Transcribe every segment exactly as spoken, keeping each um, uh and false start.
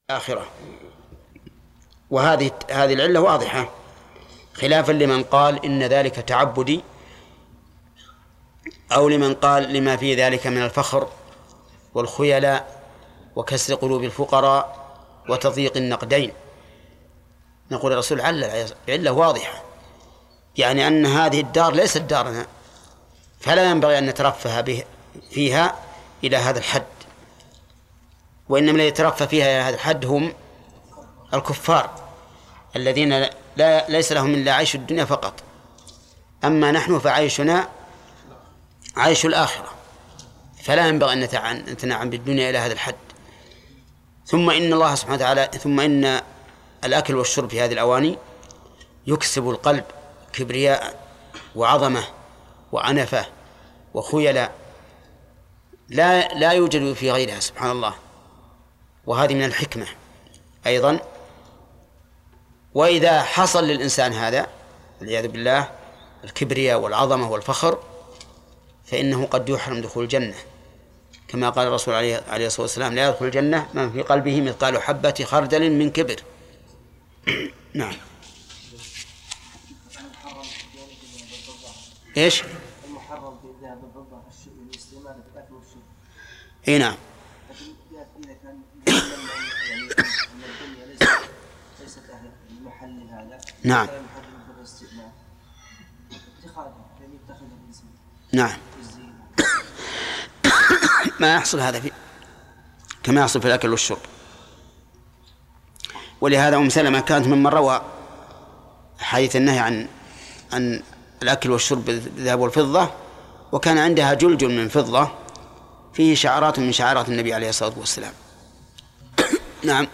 الآخرة. وهذه هذه العلة واضحة، خلافا لمن قال إن ذلك تعبدي، أو لمن قال لما في ذلك من الفخر والخيلاء وكسر قلوب الفقراء وتضييق النقدين. نقول الرسول علة علة واضحة، يعني أن هذه الدار ليست دارنا، فلا ينبغي أن نترفه به فيها إلى هذا الحد، وإنما الذي يترفه فيها إلى هذا الحد هم الكفار الذين لا ليس لهم إلا عيش الدنيا فقط، أما نحن فعيشنا عيش الآخرة، فلا ينبغي أن نتنعم بالدنيا إلى هذا الحد. ثم إن الله سبحانه وتعالى ثم إن الأكل والشرب في هذه الأواني يكسب القلب كبرياء وعظمة وعنفة وخيلاء لا لا يوجد في غيرها سبحان الله، وهذه من الحكمة أيضا. وإذا حصل للإنسان هذا والعياذ بالله الكبرياء والعظمة والفخر، فإنه قد يحرم دخول الجنة، كما قال الرسول عليه عليه الصلاة والسلام: لا يدخل الجنة من في قلبه مثقال حبة خردل من كبر. نعم. إيش؟ المحرم في الذهب والفضة الاستعمال في الأكل والشرب. إيه نعم. إذا كان يعني أن الدنيا ليست ليست أهل المحل هذا. نعم. المحرم في الاستعمال. اتخاذه لم يتخذ الإنسان. نعم. ما يحصل هذا في كما يحصل في الأكل والشرب. ولهذا أم سلمة كانت ممن روى حديث النهي عن عن الأكل والشرب بالذهب والفضة، وكان عندها جلجل من فضة فيه شعرات من شعارات النبي عليه الصلاة والسلام. نعم.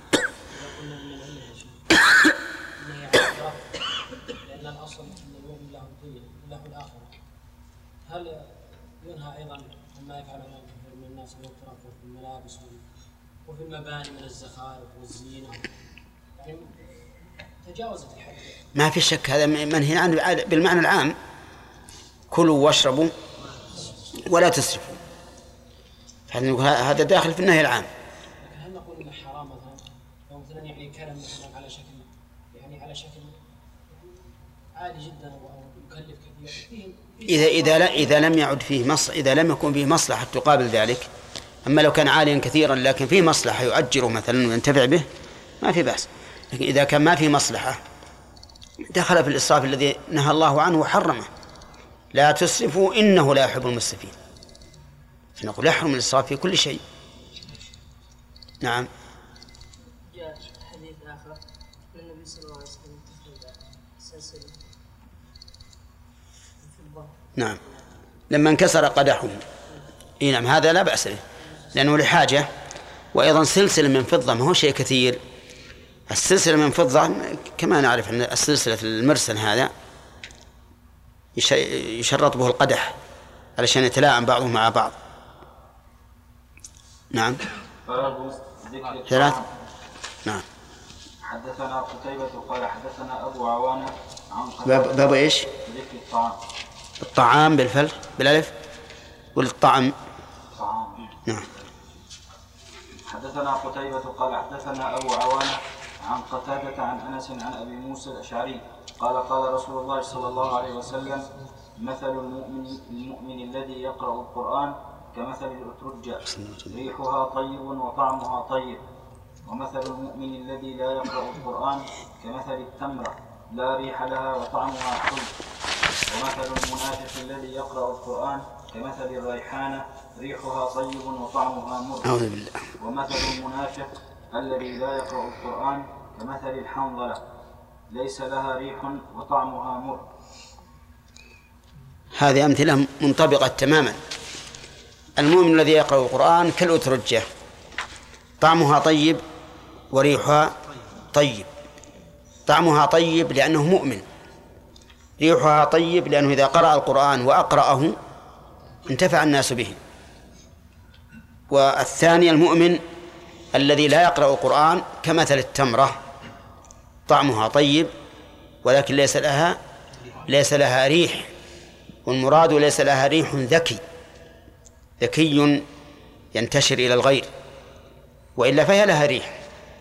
لأن الأصل أن المؤمن له الدنيا وله الآخرة، هل ينهى أيضا عما يفعله كثير من الناس من الترفه في الملابس وفي المباني من الزخارف والزينة، يعني تجاوزت الحد؟ ما في شك هذا منهي عنه بالمعنى العام: كلوا واشربوا ولا تسرفوا. هذا داخل في النهي العام. لكن هل نقول إنه حرام مثلا لو مثلا يعني كلام مثلا على شكل يعني على شكل عالي جدا أو مكلف كثير فيه؟ إذا إذا لا إذا لم يعد فيه مص إذا لم يكن فيه مصلحة تقابل ذلك. أما لو كان عاليا كثيرا لكن فيه مصلحة يؤجره مثلا وينتفع به ما في بأس. لكن إذا كان ما فيه مصلحة دخل في الإسراف الذي نهى الله عنه وحرمه: لا تسرفوا إنه لا يحب المسرفين. فنقول يحرم الإسراف في كل شيء. نعم. جاء حديث آخر النبي صلى الله عليه وسلم سلسلة الفضة. نعم. لما انكسر قدحه. إيه نعم، هذا لا بأس له لأنه لحاجة. وأيضا سلسلة من فضة ما هو شيء كثير. السلسلة من فضة كما نعرف أن السلسلة المرسل هذا يشرط به القدح علشان يتلاعب بعضهم مع بعض. نعم. ثلاث. نعم. حدثنا قتيبة قال حدثنا أبو عوانة عن باب, باب إيش؟ ذكر الطعام. الطعام بالفل بالألف والطعم. طعام. نعم. حدثنا قتيبة قال حدثنا أبو عوانة عن قتادة عن أنس عن أبي موسى الأشعري قال قال رسول الله صلى الله عليه وسلم: مثل المؤمن المؤمن الذي يقرأ القرآن كمثل الأترجة ريحها طيب وطعمها طيب، ومثل المؤمن الذي لا يقرأ القرآن كمثل التمرة لا ريح لها وطعمها حلو، ومثل المنافق الذي يقرأ القرآن كمثل الريحانة ريحها طيب وطعمها مر. أعوذ بالله. ومثل المنافق الذي لا يقرأ القرآن كمثل الحنظلة ليس لها ريح وطعمها مر. هذه أمثلة منطبقة تماما. المؤمن الذي يقرأ القرآن كالأترجة طعمها طيب وريحها طيب. طعمها طيب لأنه مؤمن، ريحها طيب لأنه إذا قرأ القرآن وأقرأه انتفع الناس به. والثاني المؤمن الذي لا يقرأ القرآن كمثل التمرة طعمها طيب ولكن ليس لها ليس لها ريح، والمراد ليس لها ريح ذكي ذكي ينتشر إلى الغير، وإلا فهي لها ريح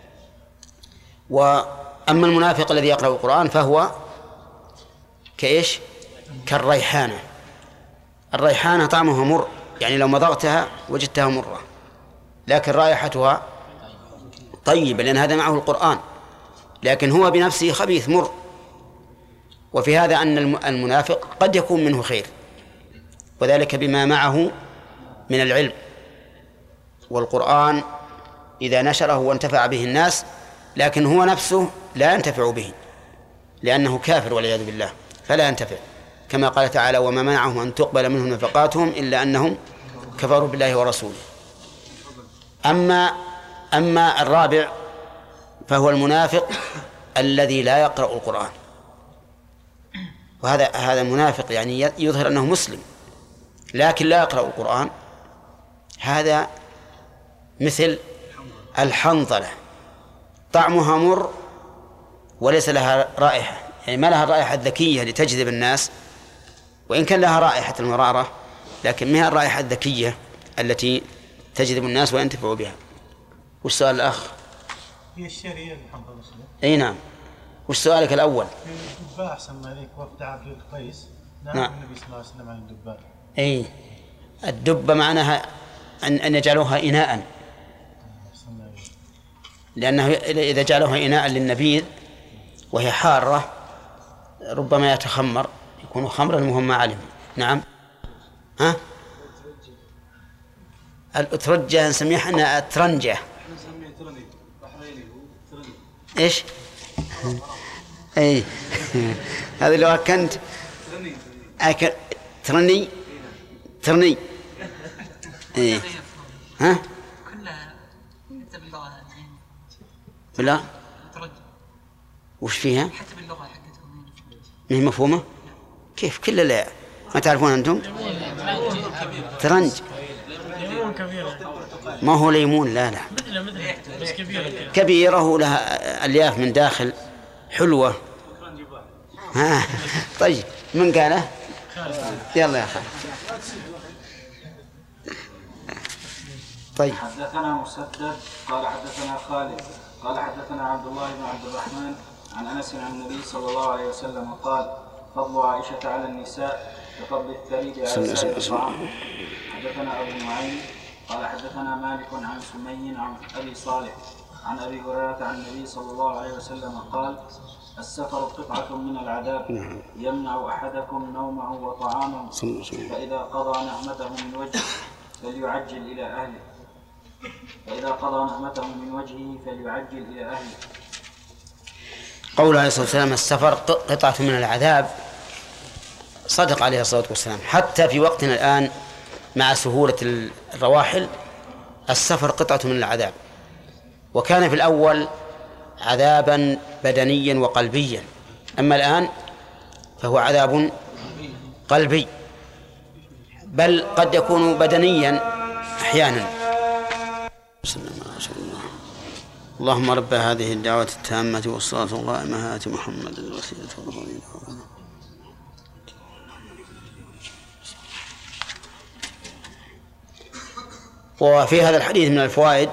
وأما المنافق الذي يقرأ القرآن فهو كإيش؟ كالريحانة. الريحانة طعمها مر، يعني لو مضغتها وجدتها مرة، لكن رائحتها طيبة لأن هذا معه القرآن، لكن هو بنفسه خبيث مر. وفي هذا أن المنافق قد يكون منه خير، وذلك بما معه من العلم، والقرآن إذا نشره وانتفع به الناس، لكن هو نفسه لا ينتفع به لأنه كافر والعياذ بالله، فلا ينتفع، كما قال تعالى: وما منعهم أن تقبل منهم نفقاتهم إلا أنهم كفروا بالله ورسوله. أما أما الرابع فهو المنافق الذي لا يقرأ القرآن، وهذا هذا المنافق يعني يظهر أنه مسلم لكن لا يقرأ القرآن. هذا مثل الحنظلة، طعمها مر وليس لها رائحة، يعني ما لها الرائحة الذكية لتجذب الناس، وإن كان لها رائحة المرارة لكن ما هي الرائحة الذكية التي تجذب الناس وينتفعوا بها. وش سؤال الأخ؟ هي الشريعة الحنظلة. أي نعم. وش سؤالك الأول؟ الدباء أحسن ما ذيك وفد عبد القيس نهى نعم. النبي صلى الله عليه وسلم عن الدباء. أي الدبة معناها أن أن يجعلوها إناء، لأنه إذا جعلوها إناء للنبيذ وهي حارة ربما يتخمر، يكون خمرا وهم ما علم. نعم. ها؟ الأترجة نسميها احنا الترنجة. إيش؟ أي هذا لو كنت أكل ترني ترني إيه ها؟ كلها حتى باللغة بالله ترجع. وش فيها؟ حتى باللغة حقتهم ما هي مفهومة؟ كيف كل لا ما تعرفون أنتم؟ ترنج ما هو ليمون، لا لا كبيرة ولها ألياف من داخل حلوة. ها طيب من قاله؟ يلا يا خالد. طيب. حدثنا مسدد قال حدثنا خالد قال حدثنا عبد الله بن عبد الرحمن عن أنس عن النبي صلى الله عليه وسلم قال: فضل عائشة على النساء كفضل الثريد على سائر الطعام. حدثنا أبو نعيم قال حدثنا مالك عن سمي عن أبي صالح عن أبي هريرة عن النبي صلى الله عليه وسلم قال: السفر قطعة من العذاب يمنع أحدكم نومه وطعامه، فإذا قضى نعمته من وجهه فليعجل إلى أهله فإذا قضى نعمته من وجهه فليعجل إلى أهله. قول عليه الصلاة والسلام: السفر قطعة من العذاب، صدق عليه الصلاة والسلام. حتى في وقتنا الآن مع سهولة الرواحل السفر قطعة من العذاب، وكان في الأول عذابا بدنيا وقلبيا، أما الآن فهو عذاب قلبي، بل قد يكون بدنيا أحيانا. اللهم رب هذه الدعوة التامة والصلاة القائمة آت محمد الوسيلة والفضيلة. وفي هذا الحديث من الفوائد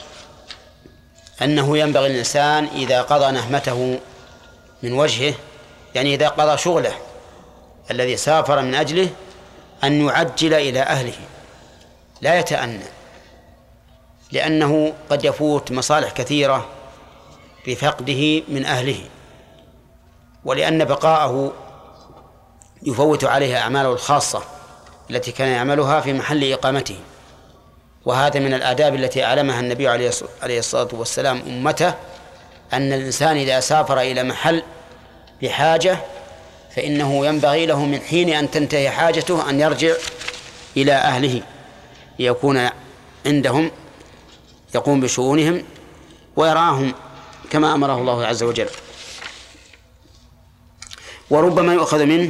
أنه ينبغي الإنسان إذا قضى نهمته من وجهه، يعني إذا قضى شغله الذي سافر من أجله، أن يعجل إلى أهله لا يتأنى، لأنه قد يفوت مصالح كثيرة بفقده من أهله، ولأن بقاءه يفوت عليه أعماله الخاصة التي كان يعملها في محل إقامته. وهذا من الآداب التي أعلمها النبي عليه الصلاة والسلام أمته، أن الإنسان إذا سافر إلى محل بحاجة فإنه ينبغي له من حين أن تنتهي حاجته أن يرجع إلى أهله ليكون عندهم يقوم بشؤونهم ويراهم كما أمره الله عز وجل. وربما يؤخذ منه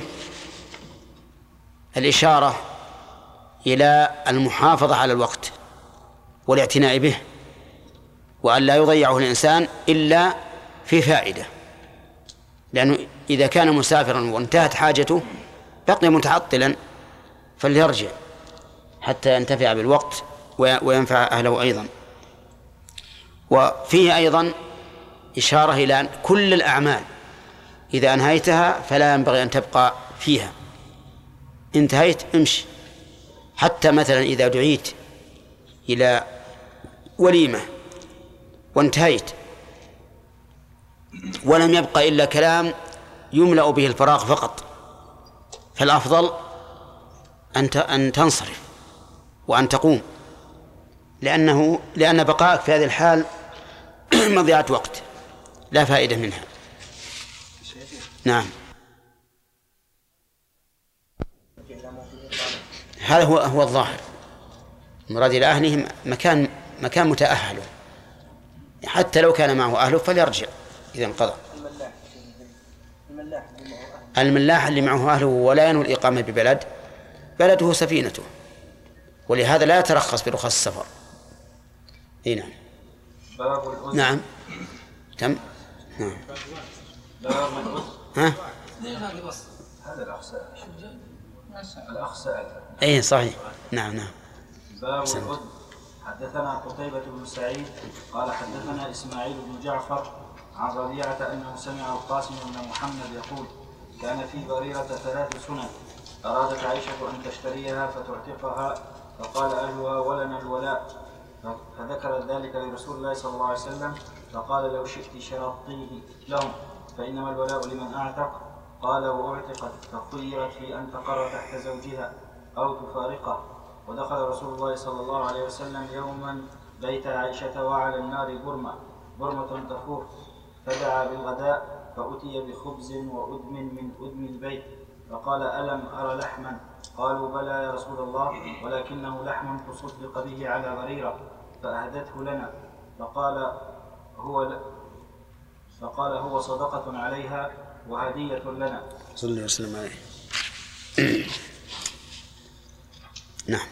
الإشارة إلى المحافظة على الوقت والاعتناء به، وأن لا يضيعه الإنسان إلا في فائدة، لأنه إذا كان مسافرا وانتهت حاجته بقي متعطلا، فليرجع حتى ينتفع بالوقت وينفع أهله أيضا. وفيه أيضا إشارة إلى أن كل الأعمال إذا أنهيتها فلا ينبغي أن تبقى فيها، انتهيت امشي. حتى مثلا إذا دعيت إلى وليمة وانتهيت ولم يبقى إلا كلام يملأ به الفراغ فقط، فالأفضل أن تنصرف وأن تقوم، لأنه لأن بقائك في هذه الحال مضيعة وقت لا فائدة منها. نعم، هذا هو هو الظاهر. مراد إلى أهلهم مكان مكان متأهل، حتى لو كان معه أهله فليرجع إذا انقضى. الملاح اللي معه أهله ولا ينوي الإقامة ببلد، بلده سفينته، ولهذا لا يترخص برخص السفر. اي نعم. نعم تم. نعم. ها هذا الأخ سأل. الأخ سأل. اي صحيح. نعم نعم. باب الأذن. حدثنا قتيبة بن سعيد قال حدثنا إسماعيل بن جعفر عن ربيعة أنه سمع القاسم بن محمد يقول كان في بريرة ثلاث سنن أرادت عائشة أن تشتريها فتعتقها فقال أهلها ولنا الولاء، فذكر ذلك لرسول الله صلى الله عليه وسلم فقال لو شئت شرطيه لهم فإنما الولاء لمن أعتق. قال وأعتقت فخيرت في أن تقر تحت زوجها أو تفارقه. ودخل رسول الله صلى الله عليه وسلم يوما بيت عائشة وعلى النار برمة برمة تفور، فدعا بالغداء فأتي بخبز وأدم من أدم البيت، فقال ألم أرى لحما؟ قالوا بلى يا رسول الله ولكنه لحم تصدق به على بريرة، فأهدته لنا. فقال هو فقال هو صدقة عليها وهدية لنا. صلى الله عليه وسلم عليه. نعم.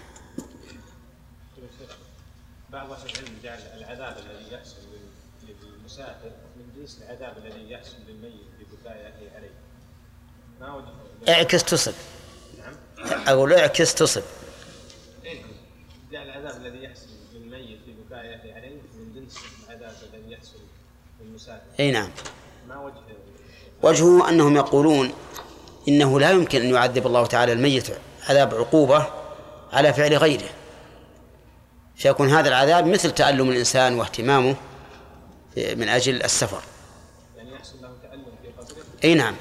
بعض أهل العلم جعل العذاب الذي يحصل للمسافر من جنس العذاب الذي يحصل للميت ببكاء أهله عليه. ما وجه؟ اعكس تصب. نعم. أقول اعكس تصب. إيه. جعل العذاب الذي يحصل للميت ببكاء أهله عليه من جنس العذاب الذي يحصل للمسافر. أي نعم. ما وجه؟ وجهه أنهم يقولون إنه لا يمكن أن يعذب الله تعالى الميت عذاب عقوبة على فعل غيره، فيكون هذا العذاب مثل تألم الإنسان واهتمامه من أجل السفر. يعني يحصل له تألم في قبره؟ أي نعم.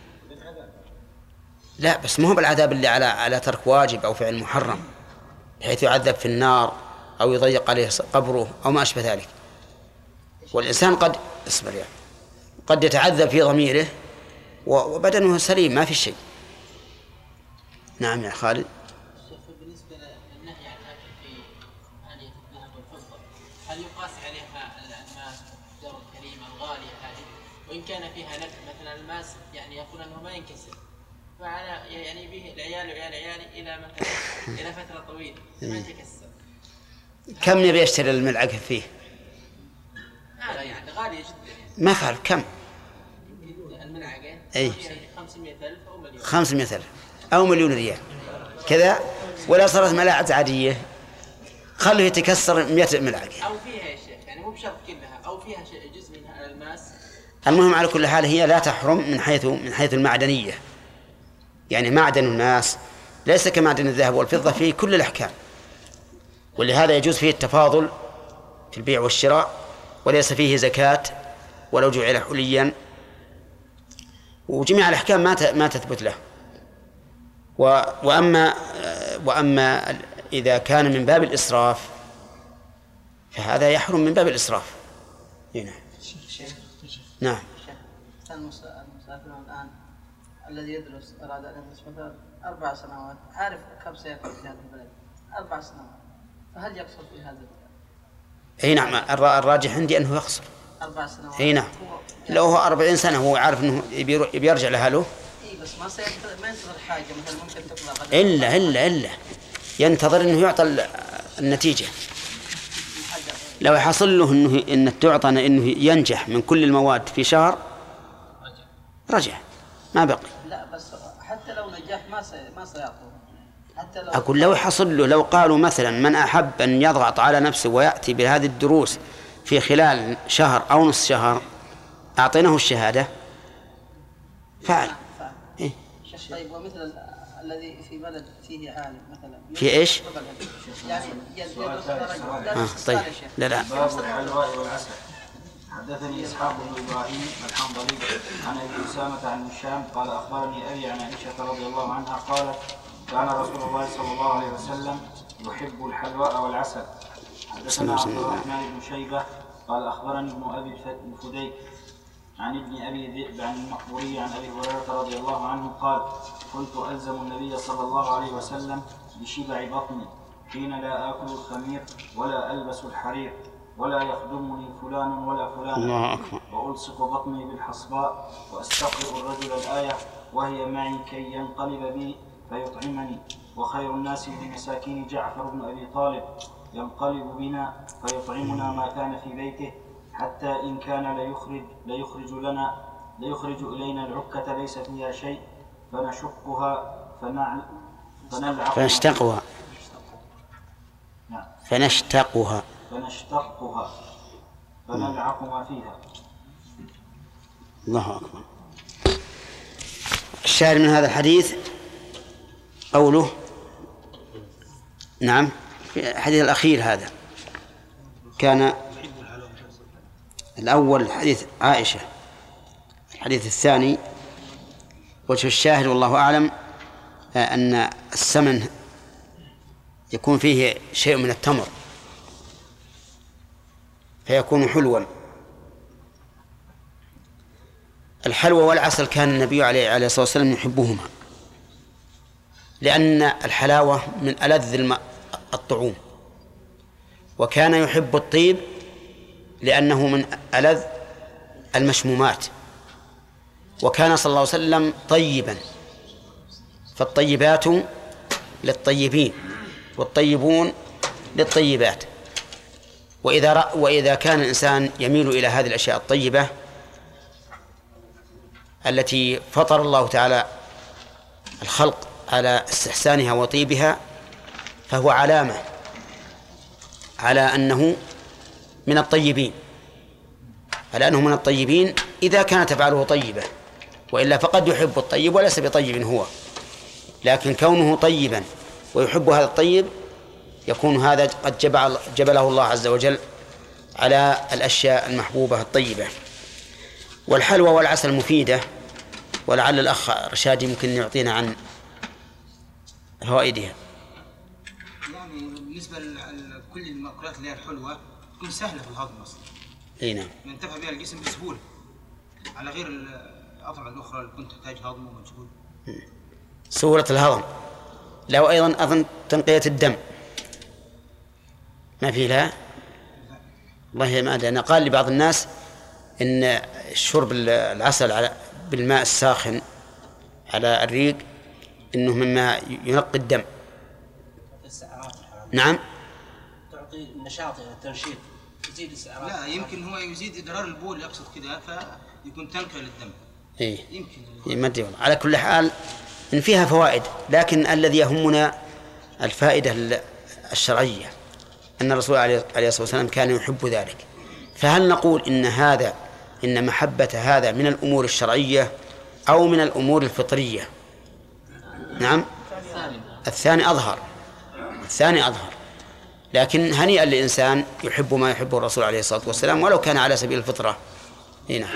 لا بس ما هو بالعذاب اللي على على ترك واجب أو فعل محرم بحيث يعذب في النار أو يضيق عليه قبره أو ما أشبه ذلك. والإنسان قد اصبر يعني قد يتعذب في ضميره وبدنه سليم ما في شيء. نعم يا خالد. بالنسبة للنهي عن الأكل في آنية الذهب والفضة، هل يقاس عليها الألماس والحجر الكريمة الغالية هذه وإن كان فيها نفع؟ مثلا الماس يعني يقول أنه ما ينكسر، فعلى يعني به العيال وعيال عيالي إلى مثلا إلى فترة طويلة ما يتكسر. كم يبي يشتري الملعقة فيه؟ هذا يعني غالية جدا. ما فعل كم؟ الملعقة أي خمسمائة ألف أو مليون. خمسمائة ألف أو مليون ريال كذا، ولا صارت ملاعق عادية خليه يتكسر مئة ملعقة أو فيها يا شيخ يعني مو بشرط كلها، أو فيها جزء منها الماس. المهم على كل حال هي لا تحرم من حيث من حيث المعدنية، يعني معدن الماس ليس كمعدن الذهب والفضة فيه كل الأحكام، ولهذا يجوز فيه التفاضل في البيع والشراء وليس فيه زكاة ولو جعل حليا، وجميع الأحكام ما ما تثبت له. وأما وأما إذا كان من باب الإسراف فهذا يحرم من باب الإسراف. هنا. نعم. المسافر الآن الذي يدرس أراد أن يدرس مثلا أربع سنوات عارف كم سيكون في هذا البلد أربع سنوات، فهل يقصر في هذا البلد؟ أي نعم الراجح عندي أنه يقصر أربع سنوات. أي نعم لو هو أربعين سنة هو عارف أنه يرجع لأهله. إيه بس ما سينتظر ما ينتظر حاجة مثلا ممكن تطلع غدا. إلا إلا إلا ينتظر أنه يعطى النتيجة. لو يحصل له أنه إن تعطى أنه ينجح من كل المواد في شهر رجع ما بقي. لا بس حتى لو نجح ما سي ما سيعطوه. حتى لو أقول لو يحصل له، لو قالوا مثلا من أحب أن يضغط على نفسه ويأتي بهذه الدروس في خلال شهر أو نصف شهر أعطيناه الشهادة فعل. إيه؟ طيب ومثل الذي في بلد فيه عالم مثلا في إيش؟ يعني يدرس آه طيب لا لا باب الحلواء والعسل. حدثني إسحاق بن إبراهيم الحنظلي عن أبي أسامة عن هشام قال أخبرني أبي عن عائشة رضي الله عنها قالت كان رسول الله صلى الله عليه وسلم يحب الحلواء والعسل. حدثنا عبد الرحمن بن شيبة قال أخبرني ابن أبي الفديك عن ابن أبي ذئب عن المقبوري عن أبي هريرة رضي الله عنه قال كنت ألزم النبي صلى الله عليه وسلم بشبع بطني حين لا آكل الخمير ولا ألبس الحرير ولا يخدمني فلان ولا فلان وألصق بطني بالحصباء وأستقرئ الرجل الآية وهي معي كي ينقلب بي فيطعمني وخير الناس لمساكين جعفر بن أبي طالب ينقلب بنا فيطعمنا ما كان في بيته حتى إن كان ليخرج, ليخرج لنا ليخرج إلينا العكة ليس فيها شيء فنشقها فنلعقها فنشتقها فنشتقها فنشتقها فنلعق ما فيها. الله أكبر. الشاهد من هذا الحديث قوله نعم في الحديث الأخير هذا كان الأول حديث عائشة، الحديث الثاني وجه الشاهد والله أعلم أن السمن يكون فيه شيء من التمر فيكون حلوا. الحلوى والعسل كان النبي عليه الصلاة والسلام يحبهما لأن الحلاوة من ألذ الطعوم، وكان يحب الطيب لأنه من ألذ المشمومات، وكان صلى الله عليه وسلم طيبا، فالطيبات للطيبين والطيبون للطيبات. وإذا رأ وإذا كان الإنسان يميل إلى هذه الأشياء الطيبة التي فطر الله تعالى الخلق على استحسانها وطيبها فهو علامة على أنه من الطيبين، على أنه من الطيبين إذا كانت أفعاله طيبة، وإلا فقد يحب الطيب وليس بطيب هو، لكن كونه طيبا ويحب هذا الطيب يكون هذا قد جبل جبله الله عز وجل على الأشياء المحبوبة الطيبة. والحلوى والعسل مفيدة، ولعل الأخ رشاد يمكن يعطينا عن فوائدها. يعني بالنسبة لكل المأكولات اللي هي الحلوة تكون سهلة في الهضم أصلا. أي نعم. ينتفع بها الجسم بسهولة على غير الأطعمة الأخرى اللي كنت تحتاج هضم ومجهود. سهولة الهضم، له أيضا أظن تنقية الدم ما في لها. والله ما أدري، أنا قال لبعض الناس إن شرب العسل على بالماء الساخن على الريق إنه مما ينقي الدم. نعم. تعطي النشاط يعني التنشيط، يزيد السعرات. لا يمكن هو يزيد إدرار البول يقصد كذا فيكون تنقية للدم. إيه. يمكن. ما أدري على كل حال إن فيها فوائد، لكن الذي يهمنا الفائدة الشرعية أن الرسول عليه الصلاة والسلام كان يحب ذلك. فهل نقول إن هذا إن محبة هذا من الأمور الشرعية أو من الأمور الفطرية؟ نعم الثاني أظهر، الثاني أظهر، لكن هنيئا للإنسان يحب ما يحبه الرسول عليه الصلاة والسلام ولو كان على سبيل الفطرة. هنا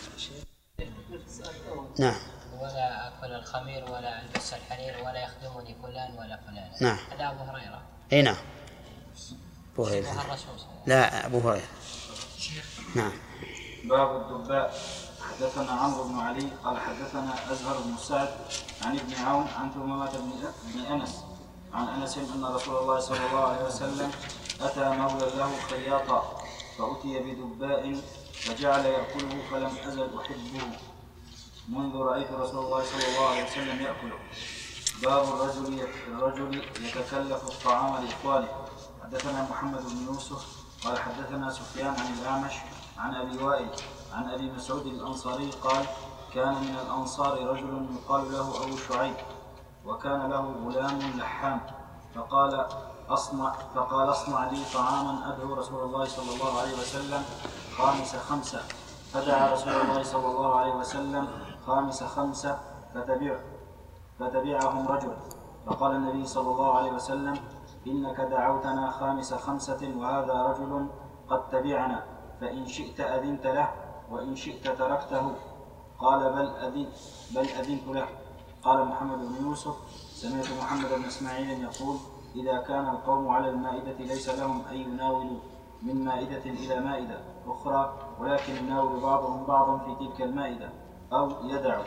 نعم. ولا أكل الخمير ولا ألبس الحرير ولا يخدمني فلان ولا فلان. نعم. هذا أبو هريرة. أي نعم. أبو هريرة. لا أبو هريرة. نعم. باب الدباء. حدثنا عمرو بن علي قال حدثنا أزهر بن سعد عن ابن عون عن ثمامة بن أنس عن أنس أن رسول الله صلى الله عليه وسلم أتى مولى له خياطا فأتي بدباء فجعل يأكله فلم أزل أحبه منذ رأيت رسول الله صلى الله عليه وسلم يأكله. باب الرجل الرجل يتكلف الطعام لإخوانه. حدثنا محمد بن يوسف قال حدثنا سفيان عن الأعمش عن أبي وائل عن أبي مسعود الأنصاري قال كان من الأنصار رجل يقال له أبو شعيب وكان له غلام لحام فقال أصنع فقال أصنع لي طعاما أدعو رسول الله صلى الله عليه وسلم خامس خمسة فدعا رسول الله صلى الله عليه وسلم خامس خمسة فتبع فتبعهم رجل، فقال النبي صلى الله عليه وسلم: إنك دعوتنا خامس خمسة وهذا رجل قد تبعنا، فإن شئت أذنت له وإن شئت تركته. قال: بل أذنت, بل أذنت له. قال محمد بن يوسف: سمعت محمد بن إسماعيل يقول: إذا كان القوم على المائدة ليس لهم أن يناولوا من مائدة إلى مائدة أخرى، ولكن يناول بعضهم بعضا في تلك المائدة أو يدعو.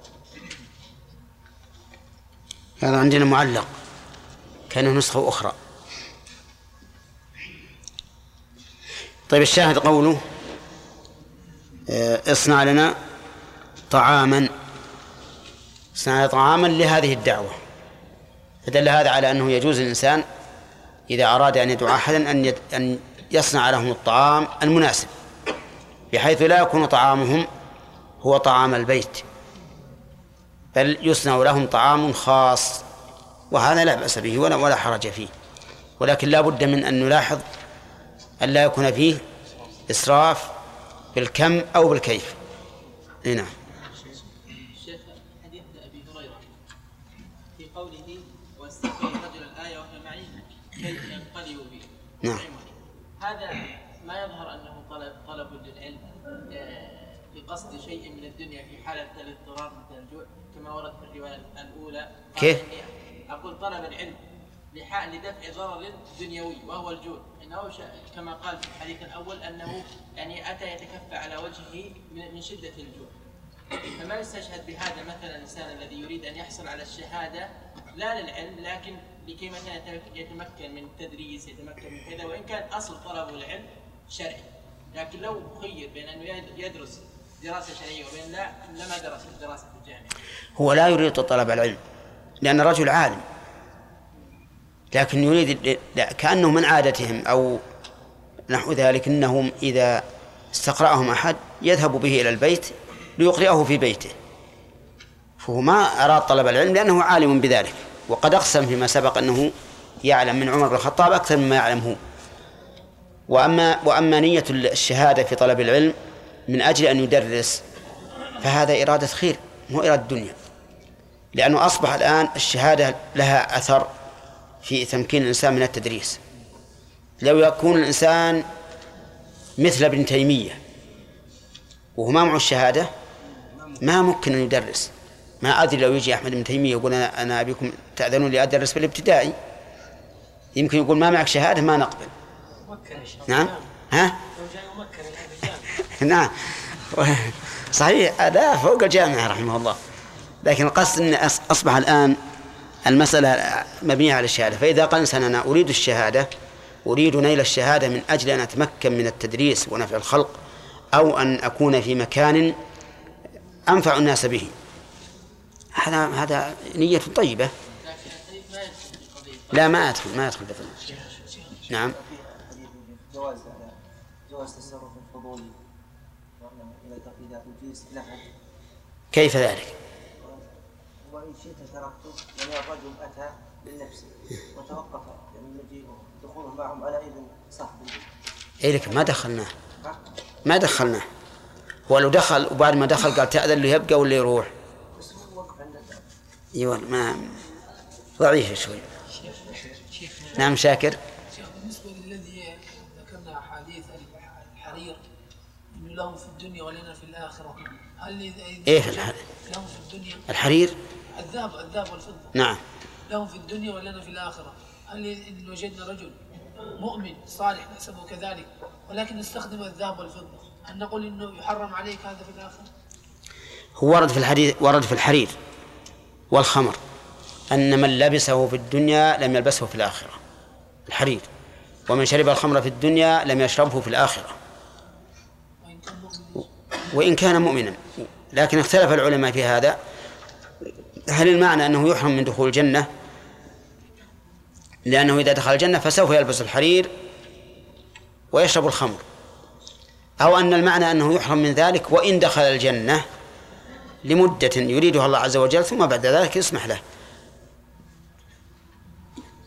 هذا عندنا معلق، كان نسخة أخرى. طيب الشاهد قوله: اصنع لنا طعاما، اصنع لنا طعاما لهذه الدعوة. فدل هذا على أنه يجوز للإنسان إذا أراد أن يدعو أحدا أن أن يصنع لهم الطعام المناسب، بحيث لا يكون طعامهم هو طعام البيت، بل يصنع لهم طعام خاص، وهذا لا بأس به ولا ولا حرج فيه، ولكن لا بد من أن نلاحظ أن لا يكون فيه إسراف بالكم أو بالكيف. نعم. الشيخ حديث أبي هريرة في قوله: واستقبل رجل الآية وهي معي كي ينقلب به. نعم. هذا ما يظهر أنه طلب طلب للعلم بقصد شيء من الدنيا في حالة الاضطرار مثل الجوع، كما ورد في الرواية الأولى. كيف؟ أقول طلب العلم لدفع ضرر دنيوي وهو الجوع، إنه كما قال في الحديث الأول أنه يعني أتى يتكفى على وجهه من شدة الجوع، فما يستشهد بهذا مثلا الإنسان الذي يريد أن يحصل على الشهادة لا للعلم لكن لكي مثلا يتمكن من التدريس، يتمكن من كذا، وإن كان أصل طلبه العلم شرعي، لكن لو خير بين أنه يدرس دراسة شرعية وبين لا لما درس الدراسة في الجامعة. هو لا يريد طلب العلم لأن رجل عالم، لكن يريد كأنه من عادتهم أو نحو ذلك أنهم إذا استقرأهم أحد يذهب به إلى البيت ليقرئه في بيته، فهو ما أراد طلب العلم لأنه عالم بذلك، وقد أقسم فيما سبق أنه يعلم من عمر بن الخطاب أكثر مما يعلم هو. وأما, وأما نية الشهادة في طلب العلم من أجل أن يدرس فهذا إرادة خير مو إرادة الدنيا، لأنه أصبح الآن الشهادة لها أثر في تمكين الإنسان من التدريس. لو يكون الإنسان مثل ابن تيمية وهو ما معه الشهادة ما ممكن أن يدرس. ما أدري لو يجي أحمد بن تيمية يقول أنا, أنا أبيكم تأذنون لي أدرس في الابتدائي، يمكن يقول ما معك شهادة ما نقبل. نعم ها نعم صحيح، لا فوق الجامعة رحمه الله، لكن القصد أن أصبح الآن المسألة مبنية على الشهادة. فإذا قال إنسان أنا أريد الشهادة، أريد نيل الشهادة من أجل أن أتمكن من التدريس ونفع الخلق، أو أن أكون في مكان أنفع الناس به، هذا هذا نية طيبة. لا ما أدخل ما أدخل دفن. نعم. جواز جواز تصرف الفضولي إلى تقييدات الجنس لحد. كيف ذلك؟ وإن شئت تركته، يعني الرجل أتى بالنفس وتوقف يعني مجيئه دخوله معهم على إذن صاحبه. إيه لك ما دخلناه ما دخلناه هو لو دخل وبعد ما دخل قال تأذن له يبقى ولا يروح؟ ايوه ما ضعيف شوي. نعم شاكر. بالنسبة للذي ذكرنا حديث الحرير إنه لهم في الدنيا ولنا في الآخرة، هل إيه في الحرير؟ لهم في الدنيا الحرير الذهب الذهب والفضة. نعم. لهم في الدنيا ولنا في الآخرة، هل إن وجدنا رجل مؤمن صالح نحسبه كذلك ولكن استخدم الذهب والفضة، هل نقول إنه يحرم عليك هذا في الآخرة؟ هو ورد في الحديث ورد في الحرير والخمر أن من لبسه في الدنيا لم يلبسه في الآخرة، الحرير، ومن شرب الخمر في الدنيا لم يشربه في الآخرة وإن كان مؤمنا. لكن اختلف العلماء في هذا، هل المعنى أنه يحرم من دخول الجنة لأنه إذا دخل الجنة فسوف يلبس الحرير ويشرب الخمر، أو أن المعنى أنه يحرم من ذلك وإن دخل الجنة لمدة يريدها الله عز وجل ثم بعد ذلك يسمح له.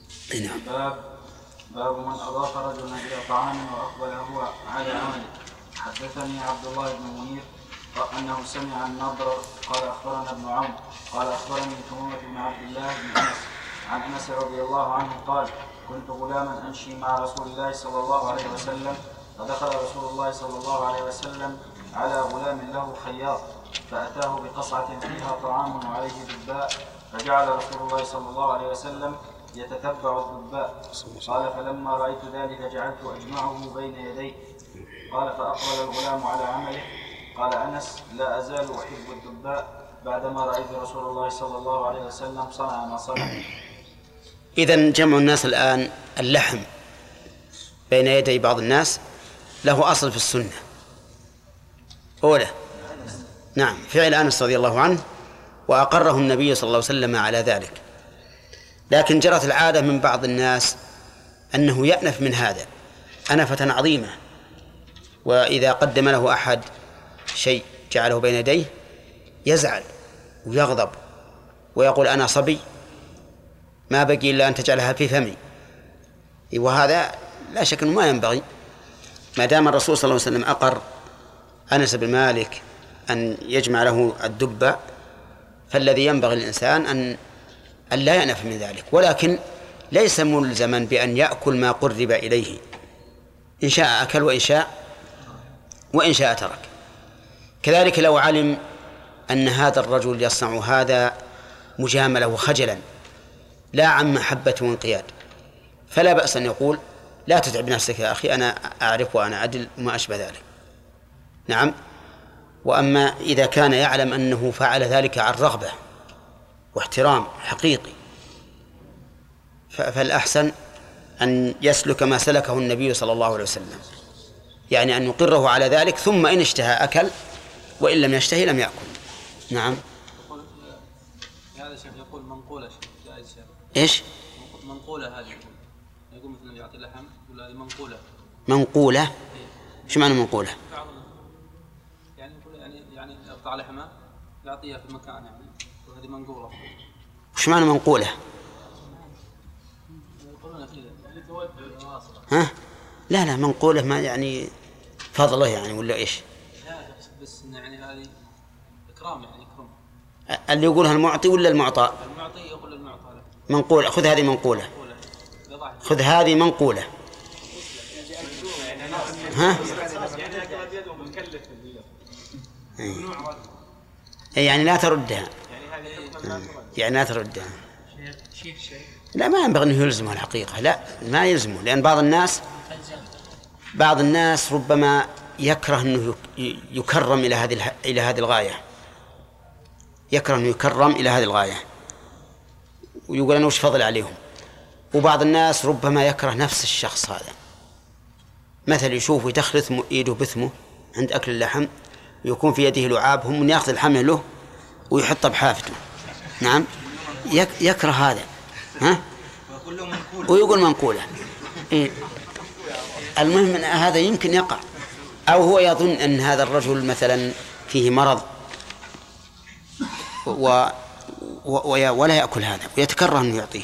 باب باب من أضاف رجلا إلى طعام وأقبل هو على عمله. حدثني عبد الله بن منير أنه سمع النضر قال أخبرنا ابن عون قال أخبرني ثمامة بن عبد الله بن أنس عن أنس رضي الله عنه قال كنت غلاما أمشي مع رسول الله صلى الله عليه وسلم فدخل رسول الله صلى الله عليه وسلم على غلام له خياط فأتاه بقصعة فيها طعام وعليه دباء فجعل رسول الله صلى الله عليه وسلم يتتبع الدباء قال فلما رأيت ذلك جعلت أجمعه بين يديه قال فأقبل الغلام على عمله قال أنس لا أزال أحب الدباء بعدما رأيت رسول الله صلى الله عليه وسلم صنع ما صنع. إذن جمع الناس الآن اللحم بين يدي بعض الناس له أصل في السنة أولى نعم فعل أنس رضي الله عنه وأقره النبي صلى الله عليه وسلم على ذلك، لكن جرت العادة من بعض الناس أنه يأنف من هذا أنفة عظيمة، وإذا قدم له أحد شيء جعله بين يديه يزعل ويغضب ويقول أنا صبي ما بقي إلا أن تجعلها في فمي، وهذا لا شك أنه ما ينبغي. ما دام الرسول صلى الله عليه وسلم أقر أنس بن مالك أن يجمع له الدبة فالذي ينبغي الإنسان أن أن لا يأنف من ذلك، ولكن ليس ملزما بأن يأكل ما قرب إليه، إن شاء أكل وإن شاء وإن شاء ترك. كذلك لو علم أن هذا الرجل يصنع هذا مجاملة وخجلا لا عن محبة وانقياد فلا بأس أن يقول لا تتعب نفسك يا أخي أنا أعرف وأنا أدل وما أشبه ذلك. نعم. وأما إذا كان يعلم أنه فعل ذلك عن رغبة واحترام حقيقي فالأحسن أن يسلك ما سلكه النبي صلى الله عليه وسلم، يعني أن يقره على ذلك ثم إن اشتهى أكل وإن لم يشتهي لم يأكل. نعم. هذا الشيخ يقول منقولة جائز شيخ. إيش؟ منقولة هذه يقول مثلا يعطي لحم ولا هذه منقولة. منقولة؟ إيش معنى منقولة؟ يعني يعني يعني يقطع لحمة يعطيها في المكان يعني وهذه منقولة. إيش معنى منقولة؟ ها؟ لا لا منقولة ما يعني فضله يعني ولا إيش؟ لا بس يعني هذه إكرام يعني إكرام. اللي يقولها المعطي ولا المعطى؟ المعطي يقول المعطى. منقولة. خذ هذه منقولة. خذ هذه منقولة. ها؟ يعني لا تردها. يعني لا تردها. لا ما ينبغي أنه يلزمه الحقيقة، لا ما يلزمه، لأن بعض الناس بعض الناس ربما يكره أنه يكرم إلى هذه إلى هذه الغاية، يكره أنه يكرم إلى هذه الغاية ويقول أنه وش فضل عليهم. وبعض الناس ربما يكره نفس الشخص هذا، مثل يشوف يدخل يده بثمه عند أكل اللحم ويكون في يده لعاب هم من يأخذ الحمل له ويحطه بحافته. نعم يكره هذا ها ويقول منقولة. إيه؟ المهم أن هذا يمكن يقع، أو هو يظن أن هذا الرجل مثلا فيه مرض و... و... ولا يأكل هذا ويتكره أنه يعطيه،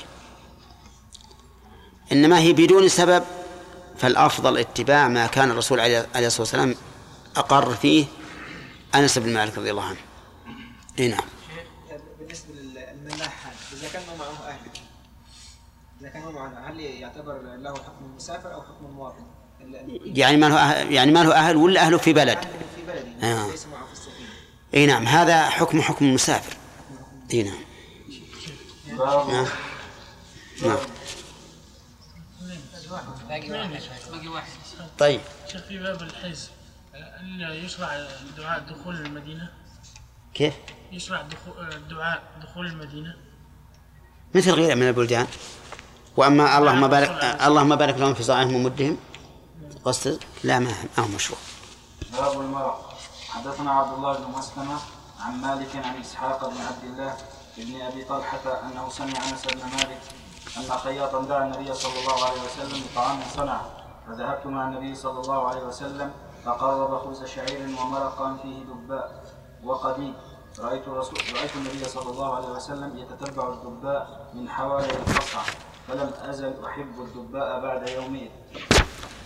إنما هي بدون سبب، فالأفضل اتباع ما كان الرسول عليه الصلاة والسلام أقر فيه أنس بن مالك رضي الله عنه. إيه نعم. بالنسبة للملاح إذا كان معه أهل إذا كان معه هل يعتبر له حكم المسافر أو حكم المواطن؟ يعني ما له أهل يعني ما له أهل ولا أهله في بلد؟ في بلد آه. ليس معه في السفينة. إيه نعم هذا حكم حكم المسافر. إيه نعم. نعم. نعم. باقي واحد باقي واحد. طيب. شيخ في باب الحج أن يشرع دعاء دخول المدينة. كيف؟ يشرع دخول دعاء دخول المدينة مثل غيره من البلدان. وأما اللهم بارك اللهم بارك لهم في صاعهم ومدهم قصد لا ما هو مشروع. باب المرأة. حدثنا عبد الله بن مسلمة عن مالك عن إسحاق بن عبد الله ابن أبي طلحة أنه سمع أنس بن مالك أن خياطا دعا النبي صلى الله عليه وسلم بطعام صنعه فذهبت مع النبي صلى الله عليه وسلم فقرب خبز شعير ومرقا فيه دباء وقديد. رأيت رسول رأيت النبي صلى الله عليه وسلم يتتبع الدباء من حوالي القصعة فلم أزل أحب الدباء بعد يومين.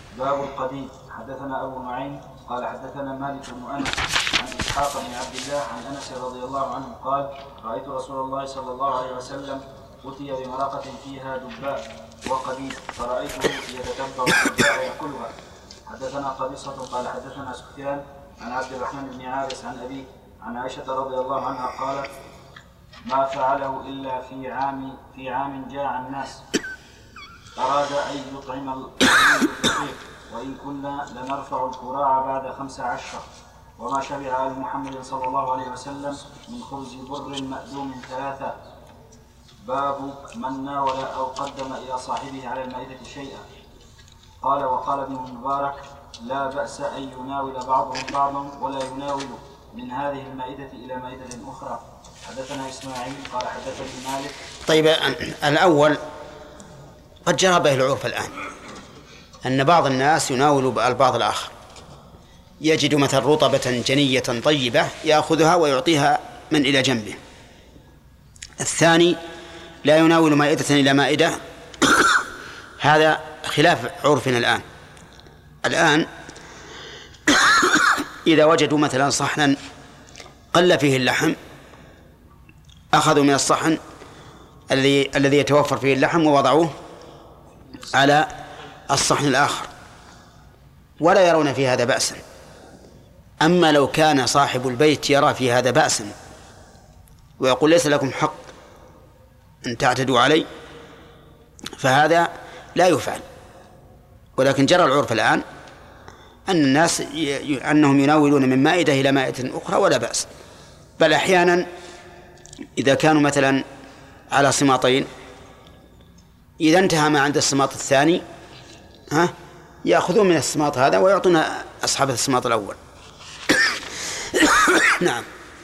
باب القديم. حدثنا أبو نعيم قال حدثنا مالك بن أنس عن إسحاق بن عبد الله عن أنس رضي الله عنه قال رأيت رسول الله صلى الله عليه وسلم أتي بمرقة فيها دباء وقديد فرأيته يتتبع الدباء يأكلها. حدثنا قبيصة قال حدثنا سفيان عن عبد الرحمن بن عابس عن أبيه عن عائشة رضي الله عنها قالت ما فعله إلا في عام في عام جاع الناس أراد أن يطعم الفقير وإن كنا لنرفع الكراع بعد خمس عشر وما شبع آل محمد صلى الله عليه وسلم من خبز بر مأدوم ثلاثة. باب من ناول أو قدم إلى صاحبه على المائدة شيئا. قال وقال ابن المبارك لا بأس أن يناول بعضهم بعضا ولا يناول من هذه المائدة إلى مائدة أخرى. حدثنا إسماعيل قال حدثني مالك. طيب الأول قد جرى به العرف الآن أن بعض الناس يناول البعض الآخر، يجد مثلا رطبة جنية طيبة يأخذها ويعطيها من إلى جنبه. الثاني لا يناول مائدة إلى مائدة هذا خلاف عرفنا الآن. الآن إذا وجدوا مثلا صحنا قل فيه اللحم أخذوا من الصحن الذي الذي يتوفر فيه اللحم ووضعوه على الصحن الآخر ولا يرون في هذا بأسا. أما لو كان صاحب البيت يرى في هذا بأسا ويقول ليس لكم حق أن تعتدوا علي فهذا لا يفعل. ولكن جرى العرف الآن أن الناس ي... أنهم يناولون من مائدة إلى مائدة أخرى ولا بأس. بل أحيانا إذا كانوا مثلا على صماطين إذا انتهى ما عند الصماط الثاني ها يأخذون من الصماط هذا ويعطون أصحاب الصماط الأول. نعم.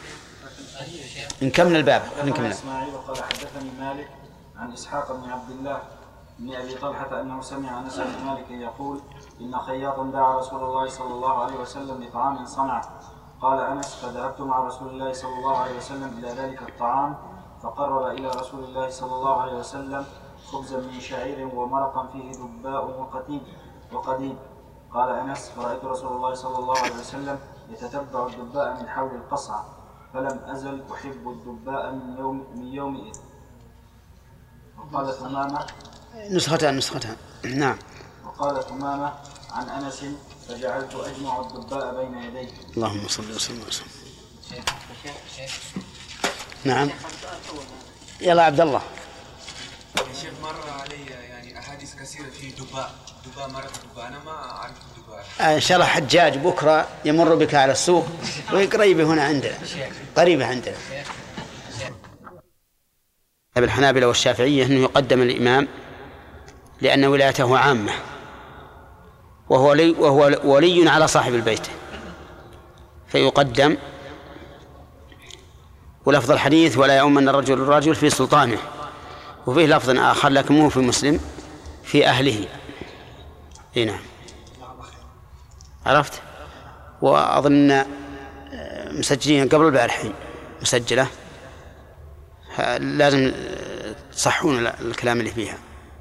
نكمل الباب. نكمل. إسماعيل قال حدثني مالك عن إسحاق بن عبد الله بن أبي طلحة أنه سمع أنس بن مالك يقول إن خياطا دعا رسول الله صلى الله عليه وسلم لطعام صنع. قال أنس فذهبت مع رسول الله صلى الله عليه وسلم إلى ذلك الطعام فقرب إلى رسول الله صلى الله عليه وسلم خبزا من شعير ومرقا فيه دباء وقديد وقديد. قال أنس فرأيت رسول الله صلى الله عليه وسلم يتتبع الدباء من حول القصعة فلم أزل أحب الدباء من يوم من يومئذ. وقال ثمامة نسختها نسختها نعم. وقال ثمامة عن أنس فجعلت أجمع الدباء بين يديه. اللهم صل وسلم وسلم. نعم. يلا عبد الله. يا شيخ مر علي يعني أحاديث كثيرة في دباء دباء مرة دباء أنا ما أعرف الدباء. إن شاء الله حجاج بكرة يمر بك على السوق وقريبة هنا عندنا قريبة عندنا. الحنابلة والشافعية أنه يقدم الإمام لأن ولايته عامة وهو لي وهو ولي على صاحب البيت فيقدم. ولفظ الحديث ولا يؤمن الرجل الرجل في سلطانه وفيه لفظ آخر لكن مو في مسلم في أهله. هنا عرفت. وأظن مسجلين قبل البارحين مسجلة لازم تصحون الكلام اللي فيها.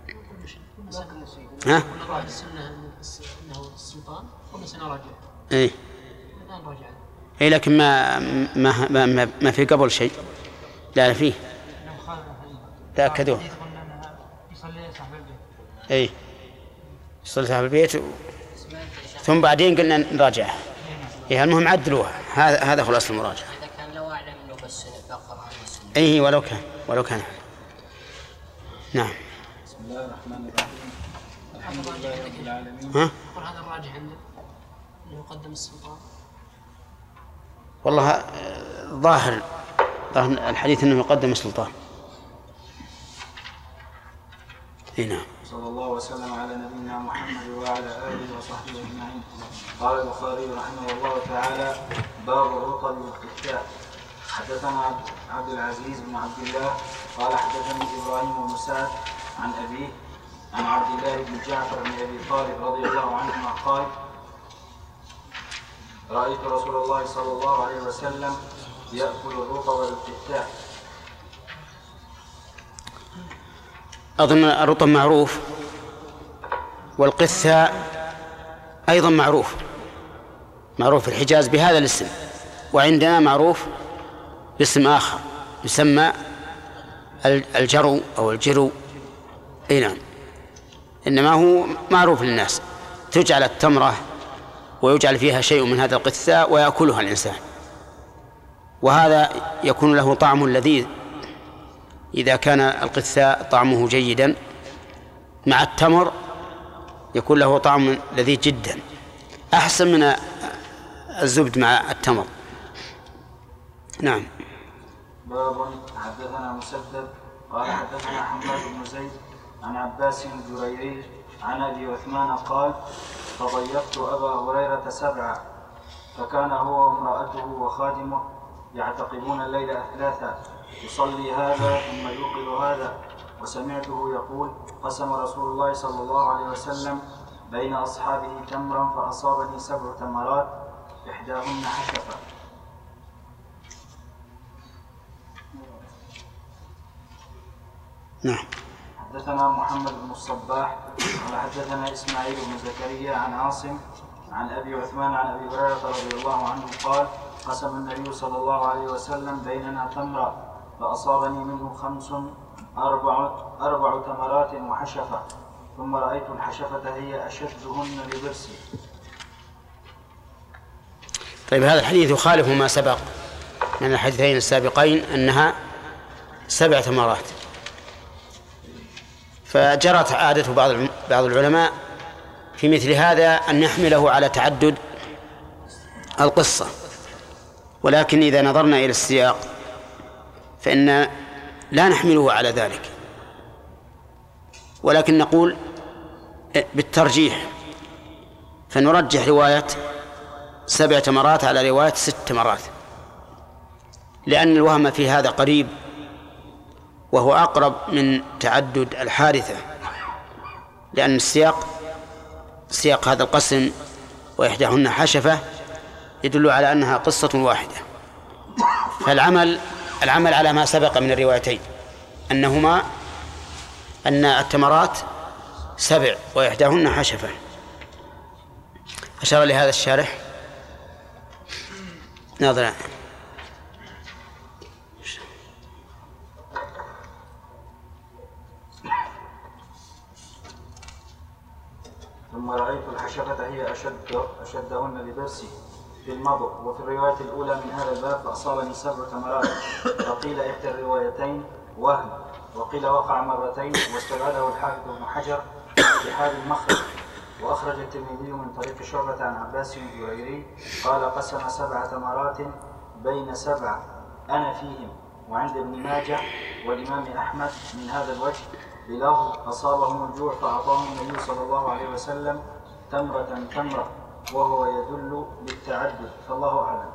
ها؟ إنه السلطان ولا سنراجع؟ إيه. الآن راجع. إيه لكن ما ما ما, ما في قبل شيء. لا فيه. تأكدوا. يصلي صاحب البيت. إيه. يصلي صاحب البيت و... ثم بعدين قلنا نراجعه. إيه المهم عدلوها. هذا هذا هو الأصل المراجعة. إذا كان لو أعلم إنه بس بقرأ عن السنة. إيه ولو كان ولو كان. نعم. بسم الله الرحمن الرحيم. الحمد لله رب العالمين. ها؟ هذا الراجح عندك إنه يقدم السلطان. والله ظاهر الحديث أنه يقدم السلطان. هنا. صلى الله وسلم على نبينا محمد وعلى آله وصحبه أجمعين. قال البخاري رحمه الله تعالى باب الرطب والكتاب. حدثنا عبد العزيز بن عبد الله قال حدثني إبراهيم بن سعد عن أبيه عن عبد الله بن جعفر بن أبي طالب رضي الله عنهما قال رأيت رسول الله صلى الله عليه وسلم يأكل الرطب والكتاب. أظن الرطب معروف والقثة أيضا معروف معروف في الحجاز بهذا الاسم، وعندنا معروف باسم آخر يسمى الجرو أو الجرو. أي نعم، إنما هو معروف للناس. تجعل التمرة ويجعل فيها شيء من هذا القثاء ويأكلها الإنسان، وهذا يكون له طعم لذيذ إذا كان القثاء طعمه جيدا، مع التمر يكون له طعم لذيذ جدا، أحسن من الزبد مع التمر. نعم. باب حدثنا مسدد قال حدثنا حماد بن زيد عن عباس الجريري عن ابي عثمان قال فضيفت ابا هريره سبعا فكان هو وامراته وخادمه يعتقبون الليل اثلاثا يصلي هذا ثم يوقظ هذا، وسمعته يقول قسم رسول الله صلى الله عليه وسلم بين اصحابه تمرا فاصابني سبع تمرات احداهن حشفا. نعم. حدثنا محمد بن الصباح قال حدثنا اسماعيل بن زكريا عن عاصم عن ابي عثمان عن ابي هريره رضي الله عنه قال قسم النبي صلى الله عليه وسلم بيننا تمرا فاصابني منه خمس اربع اربع تمرات وحشفه، ثم رايت الحشفه هي اشدهن لضرسي. طيب، هذا الحديث يخالف ما سبق من الحديثين السابقين أنها سبع تمرات، فجرت عادة بعض بعض العلماء في مثل هذا أن يحمله على تعدد القصة، ولكن إذا نظرنا إلى السياق فإن لا نحمله على ذلك، ولكن نقول بالترجيح، فنرجح رواية سبع تمرات على رواية ست تمرات، لأن الوهم في هذا قريب وهو أقرب من تعدد الحارثة، لأن السياق سياق هذا القسم وإحداهن حشفة يدل على أنها قصة واحدة. فالعمل العمل على ما سبق من الروايتين أنهما أن التمرات سبع وإحداهن حشفة. أشار لهذا الشارح ناظرا. ثم رأيت الحشفة هي أشد أشدهن لضرسي في المضغ. وفي الرواية الأولى من هذا الباب فأصابني سبع تمرات، وقيل إحدى الروايتين وهم، وقيل وقع مرتين، واستبعده الحافظ ابن حجر في حال المخرج. وأخرج الترمذي من طريق شعبة عن عباس الجريري قال قسم سبع تمرات بين سبع أنا فيهم. وعند ابن ماجه والإمام أحمد من هذا الوجه بلفظ أصابهم الجوع فأعطاهم النبي صلى الله عليه وسلم تمرة تمرة، وهو يدل بالتعدد، فالله أعلم.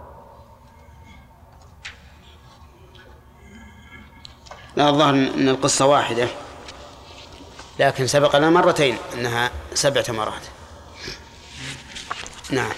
لا، الظاهر أن القصة واحدة، لكن سبق لنا مرتين أنها سبع تمرات. نعم.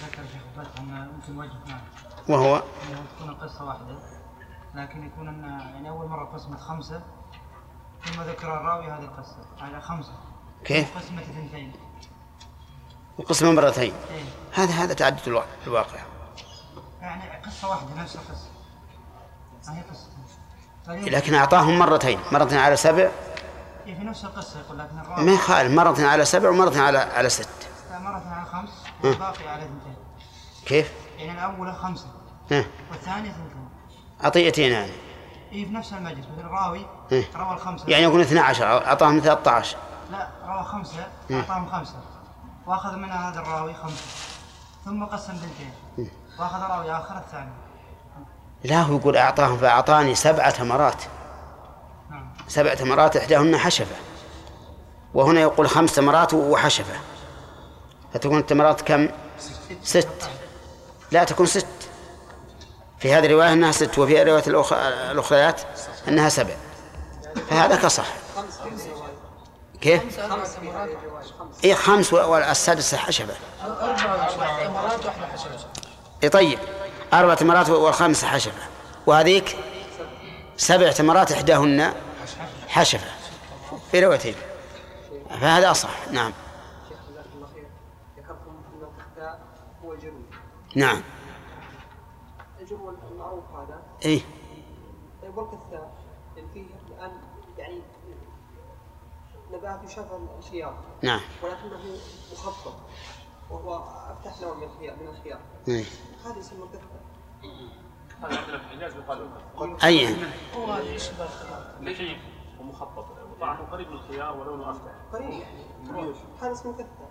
وهو تكون القصة واحدة، لكن يكون أن يعني أول مرة قسمة خمسة ثم ذكر الراوي هذه القصة على خمسة. كيف؟ قسمة اثنتين وقسمة مرتين. إيه؟ هذا هذا تعدد الواقع. يعني قصة واحدة نفس القصة، هي قصة. لكن أعطاهم مرتين، مرة على سبع. إيه في نفس القصة يقول، لكن الراوي ما يخالف، مرة على سبع ومرة على على ست. مرة على خمس والباقي على اثنتين. كيف؟ يعني الأولى خمسة ها. والثانية اثنتين. عطيتين يعني. إيه في نفس المجلس، مثل الراوي إيه؟ روى الخمسة. يعني يكون اثنا عشر، أعطاهم ثلاثة عشر. لا، روى خمسة أعطاهم خمسة، وأخذ منها هذا الراوي خمسة، ثم قسم بنتين وأخذ راوي آخر الثاني. لا، هو يقول أعطاهم فأعطاني سبع تمرات. نعم. سبع تمرات إحداهن حشفة، وهنا يقول خمس تمرات وحشفة، فتكون التمرات كم؟ ست. لا، تكون ست. في هذه الرواية أنها ست، وفي الرواية الأخريات أنها سبع، فهذا كصح. كيف؟ إيه خمس والسادسة حشفة. إيه طيب، أربع تمرات والخامسة حشفة، وهذيك سبع تمرات إحداهن حشفة في روايتين، فهذا أصح. نعم. ذكرتم أن القثاء هو جرو. نعم. الجرو المعروف هذا. إيه. طيب والقثاء يعني فيه الآن يعني نبات يشغل الخيار. نعم. ولكنه مخفف وهو أفتح نوع من الخيار من الخيار. إيه. هذا يسمى قثاء. هذا عندنا في الحجاز يقال أي. هو هذا يشبه نحيف ومخطط وطعمه قريب من الخيار ولونه أفتح. قريب. هذا اسمه قثاء.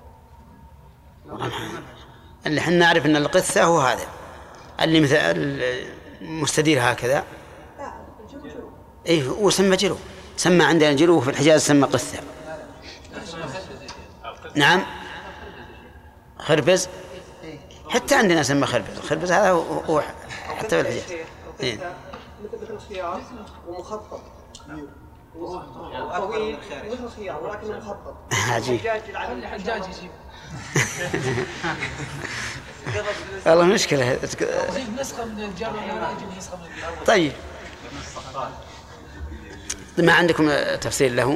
اللي احنا نعرف ان القثة هو هذا اللي مثل مستدير هكذا. لا الجرو جرو. ايه هو سمى جرو، سمى عندنا جرو وفي الحجاز سمى قثة. نعم. خربز حتى عندنا سمى خربز. الخربز هذا هو حتى في الحجاز. إيه. مثل الخيار ومخطط. طويل مثل الخيار ولكنه مخطط. عجيب. الحجاج يجيب. والله مشكلة. جيب نسخة من الجار ولا يجيب نسخة من الجار. طيب ما عندكم تفسير له؟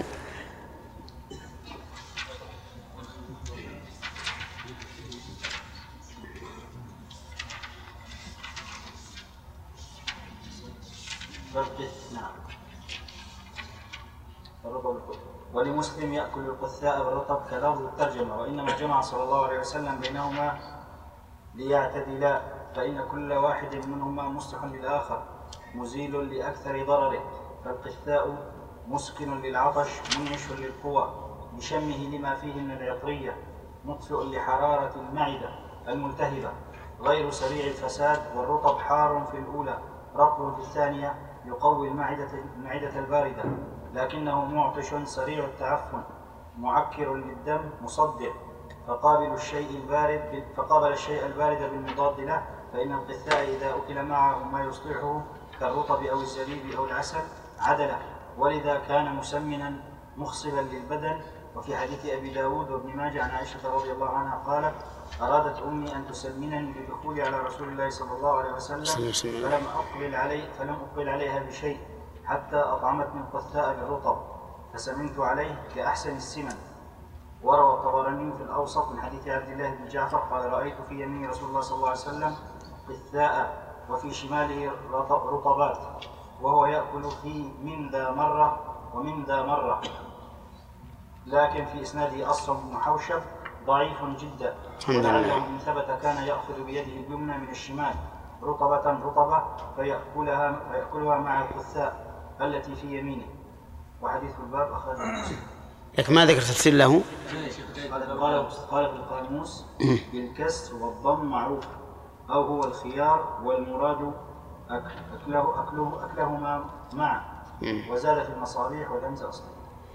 ولمسلم يأكل القثاء بالرطب كلفظ الترجمة، وإنما جمع صلى الله عليه وسلم بينهما ليعتدلا، فإن كل واحد منهما مصلح للآخر مزيل لأكثر ضرره. فالقثاء مسكن للعطش منعش للقوى بشمه لما فيه من العطرية مطفئ لحرارة المعدة الملتهبة غير سريع الفساد. والرطب حار في الأولى رطب في الثانية يقوي المعدة, المعدة الباردة، لكنه معطش سريع التعفن معكر للدم مصدع. فقابل الشيء البارد فقابل الشيء البارد بالمضاد له. فإن القثاء إذا أكل معه ما يصلحه كالرطب أو الزبيب أو العسل عدله، ولذا كان مسمنا مخصبا للبدن. وفي حديث أبي داود وابن ماجه عن عائشة رضي الله عنها قالت: أرادت أمي أن تسمنني بالدخول على رسول الله صلى الله عليه وسلم فلم أقبل علي فلم أقبل عليها بشيء حتى أطعمتني القثاء بالرطب فسمنت عليه كأحسن السمن. وروى الطبراني في الأوسط من حديث عبد الله بن جعفر قال: رأيت في يمين رسول الله صلى الله عليه وسلم قثاء وفي شماله رطبات وهو يأكل في من ذا مرة ومن ذا مرة. لكن في إسناده أصل بن حوشب ضعيف جدا، ولعله إن ثبت كان يأخذ بيده اليمنى من الشمال رطبة رطبة فيأكلها, فيأكلها مع القثاء التي في يمينه. وحديث الباب أخرجه مسلم. لكن ما ذكر تفسير له؟ قال قال في القاموس بالكسر والضم معروف أو هو الخيار والمراد أكله أكله أكلهما معا. وزاد في المصابيح والهمزة أصلا.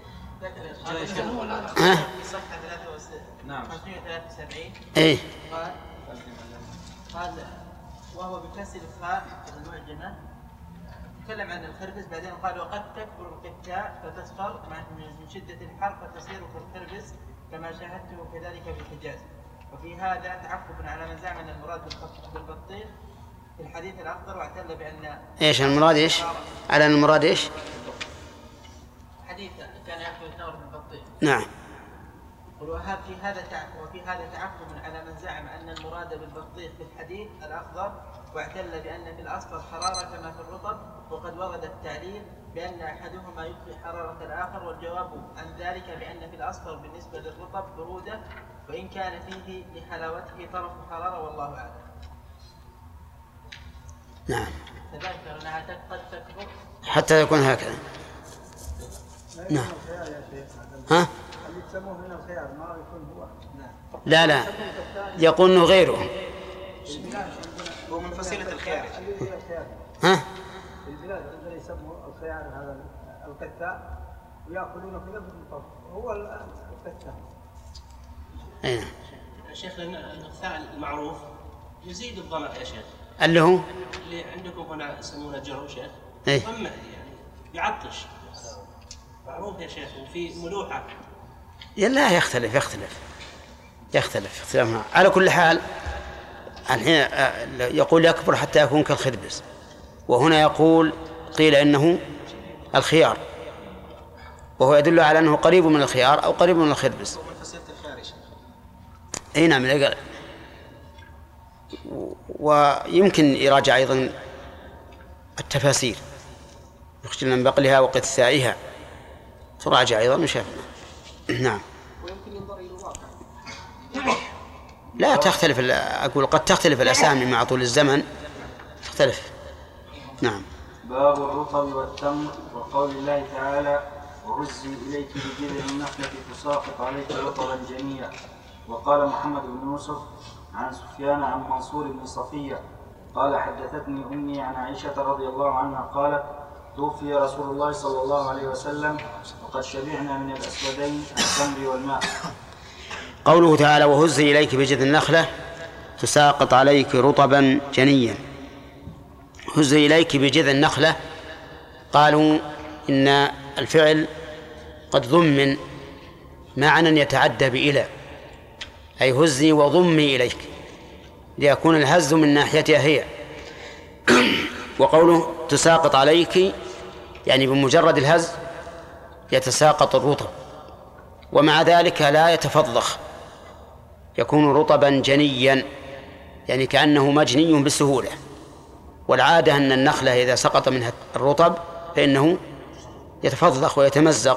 صفحة خمسمائة وثلاثة وسبعين إيه. قال قال وهو بكسر الخاء المعجمة تكلم عن الخربز، بعدين قال: وقد تكبر القثاء فتصفر من شدة الحر فتصير كالخربز كما شاهدته كذلك في الحجاز. وفي هذا تعقب على من زعم أن المراد بالبطيخ في الحديث الأخضر، واعتل بأن إيش المراد إيش؟ على المراد إيش؟ حديث كان يأكل الثمر بالبطيخ. نعم. وفي هذا وفي هذا تعقب على من زعم أن المراد بالبطيخ في الحديث الأخضر، واعتل بأن في الأصفر حرارة كما في الرطب، وقد ورد التعليل بأن أحدهما يبقي حرارة الآخر، والجواب عن ذلك بأن في الأصفر بالنسبة للرطب برودة، وإن كان فيه لحلاوته طرف حرارة، والله أعلم. نعم. تذكر أنها قد تكبر حتى يكون هكذا. نعم. ها؟ اللي تسموه من الخيار ما يكون هو. لا لا يقول انه غيره. هو من فصيلة الخيار. ها؟ في البلاد عندنا يسموه الخيار هذا القثاء ويأكلونه كذا بالطبخ هو القثاء. اي شيخ القثاء المعروف يزيد الظمأ يا شيخ. اللي هو اللي عندكم هنا يسمونه جرو شيخ. اي ظمأ يعني يعطش. معروف يا شيخ وفي ملوحة. لا يختلف يختلف يختلف اختلافها. على كل حال الحين يقول يكبر حتى يكون كالخربز، وهنا يقول قيل إنه الخيار، وهو يدل على أنه قريب من الخيار أو قريب من الخربز. أي نعم. ويمكن يراجع أيضا التفاسير يخشى من بقلها وقثائها تراجع أيضا وشافنا. نعم. ويمكن ينظر إلى الواقع. لا تختلف، أقول قد تختلف الأسامي مع طول الزمن تختلف. نعم. باب الرطب والتمر وقول الله تعالى وهزي إليك بجذع النخلة تساقط عليك رطبا جنيا. وقال محمد بن يوسف عن سفيان عن منصور بن صفية قال حدثتني أمي عن عائشة رضي الله عنها قالت توفي رسول الله صلى الله عليه وسلم وقد شبعنا من الأسودين التمر والماء. قوله تعالى وهزي إليك بجذع النخلة تساقط عليك رطبا جنيا. هزي إليك بجذع النخلة، قالوا إن الفعل قد ضمن معنى يتعدى بإلى، أي هزي وضمي إليك ليكون الهز من ناحيتها هي. وقوله تساقط عليك يعني بمجرد الهز يتساقط الرطب، ومع ذلك لا يتفضخ، يكون رطبا جنيا يعني كأنه مجني بسهولة. والعادة أن النخلة إذا سقط منها الرطب فإنه يتفضخ ويتمزق.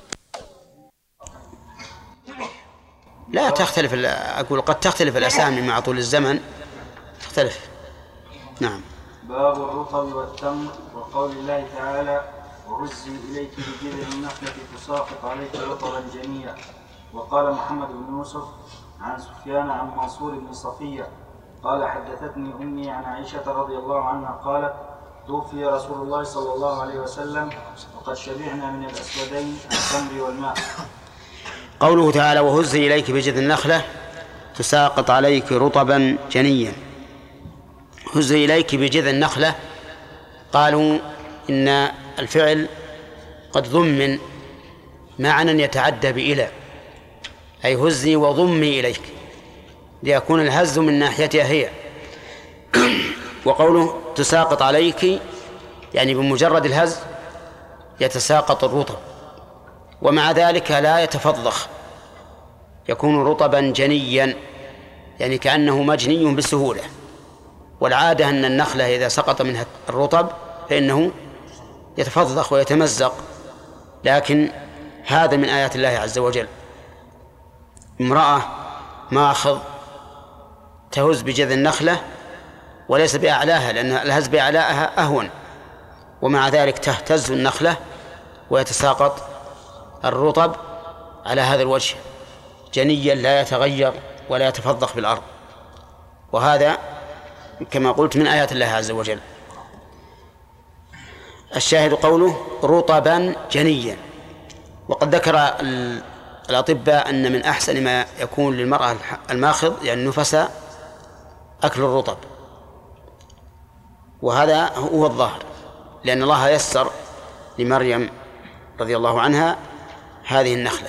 لا تختلف، أقول قد تختلف الأسامي مع طول الزمن تختلف. نعم. باب الرطب والتمر وقول الله تعالى وهزي إليك بجذع النخلة تساقط عليك رطبا جنيا. وقال محمد بن يوسف عن سفيان عن منصور بن صفية قال حدثتني أمي عن عائشة رضي الله عنها قالت توفي رسول الله صلى الله عليه وسلم وقد شبعنا من الأسودين التمر والماء. قوله تعالى وهزي إليك بجذع النخلة تساقط عليك رطبا جنيا. هزي إليك بجذع النخلة، قالوا إن الفعل قد ضمن معنى يتعدى بإلى، أي هزي وضمي إليك ليكون الهز من ناحيتها هي. وقوله تساقط عليك يعني بمجرد الهز يتساقط الرطب، ومع ذلك لا يتفضخ، يكون رطبا جنيا يعني كأنه مجني بسهولة. والعادة أن النخلة إذا سقط منها الرطب فإنه يتفضخ ويتمزق، لكن هذا من آيات الله عز وجل. امرأة ماخذ تهز بجذع النخلة وليس بأعلاها، لأن الهز بأعلاها أهون، ومع ذلك تهتز النخلة ويتساقط الرطب على هذا الوجه جنيا لا يتغير ولا يتفضخ بالأرض. وهذا كما قلت من آيات الله عز وجل. الشاهد قوله رطبا جنيا. وقد ذكر الأطباء أن من أحسن ما يكون للمرأة الماخض يعني النفساء أكل الرطب، وهذا هو الظاهر، لأن الله يسر لمريم رضي الله عنها هذه النخلة.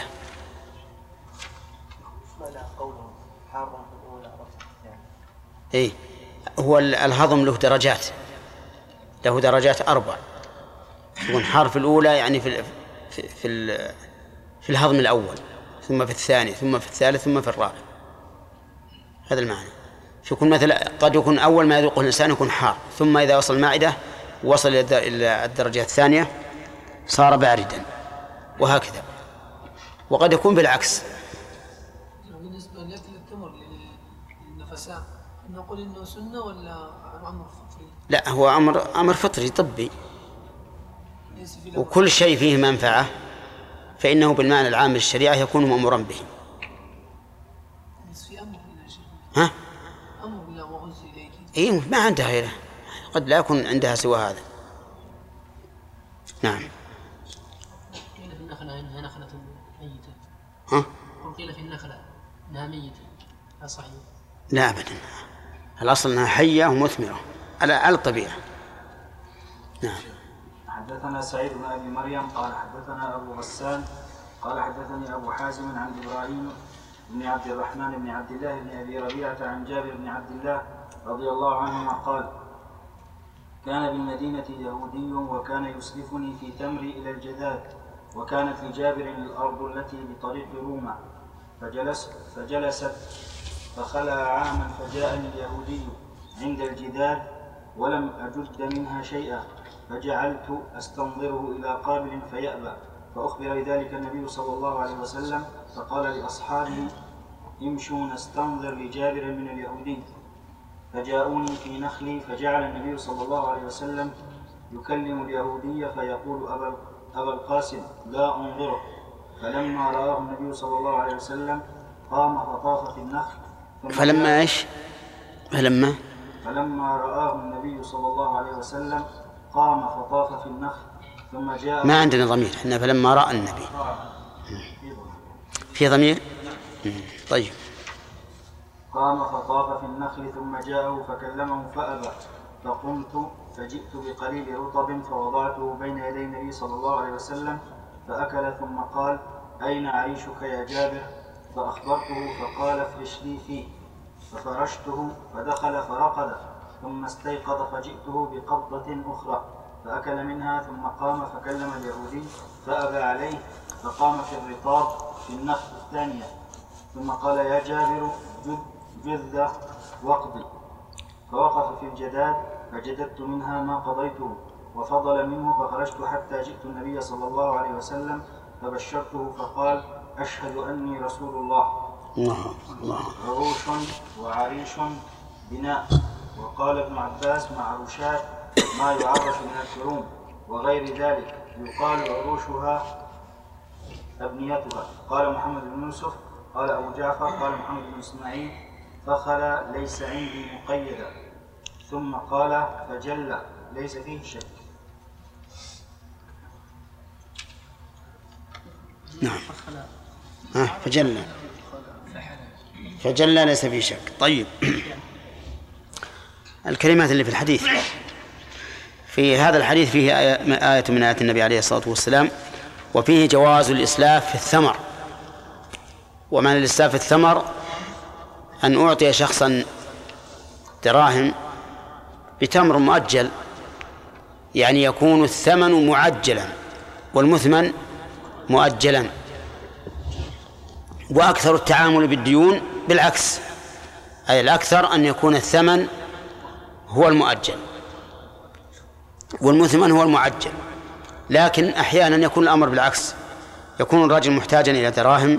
إيه هو الهضم له درجات، له درجات أربع، يكون حار في الأولى يعني في في في, في الهضم الأول، ثم في الثاني، ثم في الثالث، ثم في الرابع. هذا المعنى. يكون مثلا قد يكون أول ما يذوقه الإنسان يكون حار، ثم إذا وصل المعدة وصل إلى الدرجة الثانية صار باردا، وهكذا. وقد يكون بالعكس. بالنسبة لأكل التمر للنفساء نقول إنه سنة ولا أمر فطري؟ لا، هو أمر أمر فطري طبي، وكل شيء فيه منفعة فإنه بالمعنى العام للشريعة يكون مأمورا به. في أمر بالله شيء. ها؟ أمر بالله وهزي إليك. إيه ما عندها غيره، قد لا يكون عندها سوى هذا. نعم. قيل في النخلة إنها نخلة ميتة. ها؟ قيل في النخلة إنها ميتة. لا صحيح. لا أبدا، الأصل أنها حية ومثمرة على الطبيعة. نعم. حدثنا سعيد بن أبي مريم قال حدثنا أبو غسان قال حدثني أبو حازم عن إبراهيم بن عبد الرحمن بن عبد الله بن أبي ربيعة عن جابر بن عبد الله رضي الله عنهما قال كان بالمدينة يهودي وكان يسلفني في تمري إلى الجذاذ، وكانت لجابر الأرض التي بطريق روما، فجلس فجلست فخلع عاما فجاءني اليهودي عند الجدار ولم أجد منها شيئا، فجعلت أستنظره إلى قابل فيأبى، فأخبر بذلك النبي صلى الله عليه وسلم، فقال لأصحابه: امشوا نستنظر لجابر من اليهودي. فجاءوني في نخلي، فجعل النبي صلى الله عليه وسلم يكلم اليهودي فيقول: أبا, أبا القاسم لا أنظره. فلما رآه النبي صلى الله عليه وسلم قام فطاف في النخل. فلما ايش؟ فلما فلما رآه النبي صلى الله عليه وسلم قام فطاف في النخل ثم جاء. ما عندنا ضمير احنا، فلما رأى النبي في ضمير. طيب. قام فطاف في النخل ثم جاءه فكلمه فأبى، فقمت فجئت بقليل رطب فوضعته بين يدي النبي صلى الله عليه وسلم فأكل، ثم قال: أين عيشك يا جابر؟ فأخبرته فقال: افرش لي فيه. ففرشته فدخل فرقد، ثم استيقظ فجئته بقبضة أخرى فأكل منها، ثم قام فكلم اليهودي فأبى عليه، فقام في الرطاب في النخل الثانية، ثم قال: يا جابر جذ واقضي. فوقف في الجداد فجددت منها ما قضيته وفضل منه، فخرجت حتى جئت النبي صلى الله عليه وسلم فبشرته، فقال: أشهد أني رسول الله. الله الله. عروش وعريش بناء. وقال ابن عباس: معروشات ما يعرش من الكروم وغير ذلك، يقال عروشها أبنيتها. قال محمد بن يوسف قال أبو جعفر قال محمد بن إسماعيل: فخل ليس عندي مقيدا. ثم قال: فجل ليس فيه شك. نعم. آه فجل فجل ليس فيه شك. طيب. الكلمات اللي في الحديث، في هذا الحديث فيه آية من آيات النبي عليه الصلاة والسلام، وفيه جواز الإسلاف في الثمر. ومعنى الإسلاف في الثمر أن أعطي شخصا دراهم بتمر مؤجل، يعني يكون الثمن معجلا والمثمن مؤجلا. وأكثر التعامل بالديون بالعكس، أي الأكثر أن يكون الثمن هو المؤجل والمثمن هو المعجل، لكن أحيانا يكون الأمر بالعكس، يكون الرجل محتاجا إلى دراهم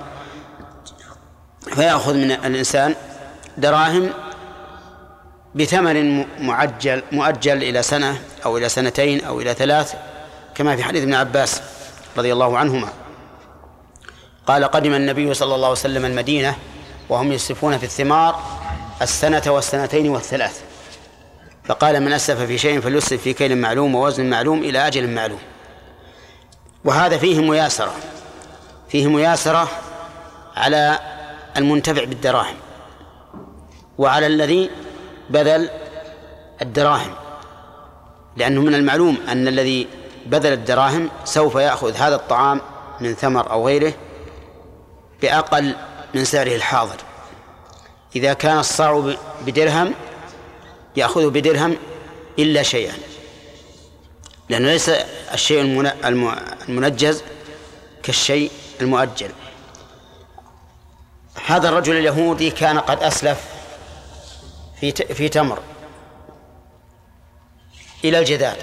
فيأخذ من الإنسان دراهم بثمن معجل مؤجل إلى سنة أو إلى سنتين أو إلى ثلاث، كما في حديث ابن عباس رضي الله عنهما قال: قدم النبي صلى الله عليه وسلم المدينة وهم يسلفون في الثمار السنة والسنتين والثلاث، فقال: من أسلف في شيء فليسلف في كيل معلوم ووزن معلوم إلى أجل معلوم. وهذا فيه مياسرة، فيه مياسرة على المنتفع بالدراهم وعلى الذي بذل الدراهم، لأنه من المعلوم أن الذي بذل الدراهم سوف يأخذ هذا الطعام من ثمر أو غيره بأقل من سعره الحاضر. إذا كان الصاع بدرهم يأخذه بدرهم إلا شيئا، لأنه ليس الشيء المنجز كالشيء المؤجل. هذا الرجل اليهودي كان قد أسلف في في تمر إلى الجداد،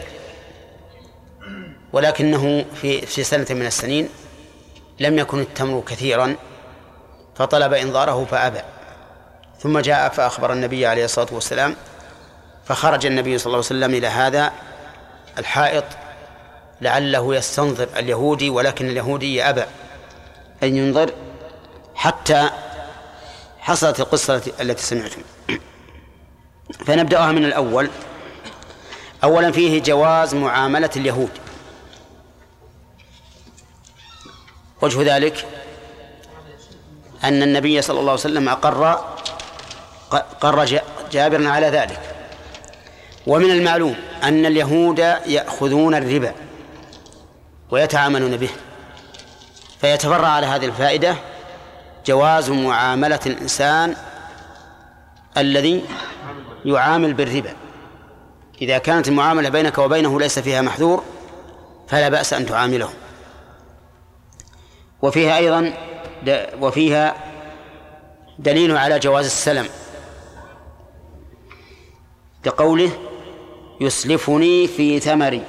ولكنه في في سنة من السنين لم يكن التمر كثيرا فطلب إنظاره فأبى، ثم جاء فأخبر النبي عليه الصلاة والسلام، فخرج النبي صلى الله عليه وسلم إلى هذا الحائط لعله يستنظر اليهودي، ولكن اليهودي أبى أن ينظر حتى حصلت القصة التي سمعتم. فنبدأها من الأول. أولا فيه جواز معاملة اليهود. وجه ذلك أن النبي صلى الله عليه وسلم أقر قر جابر على ذلك. ومن المعلوم أن اليهود يأخذون الربا ويتعاملون به، فيتفرع على هذه الفائدة جواز معاملة الإنسان الذي يعامل بالربا. إذا كانت المعاملة بينك وبينه ليس فيها محذور فلا بأس أن تعامله. وفيها أيضا وفيها دليل على جواز السلم بقوله يسلفني في ثمري.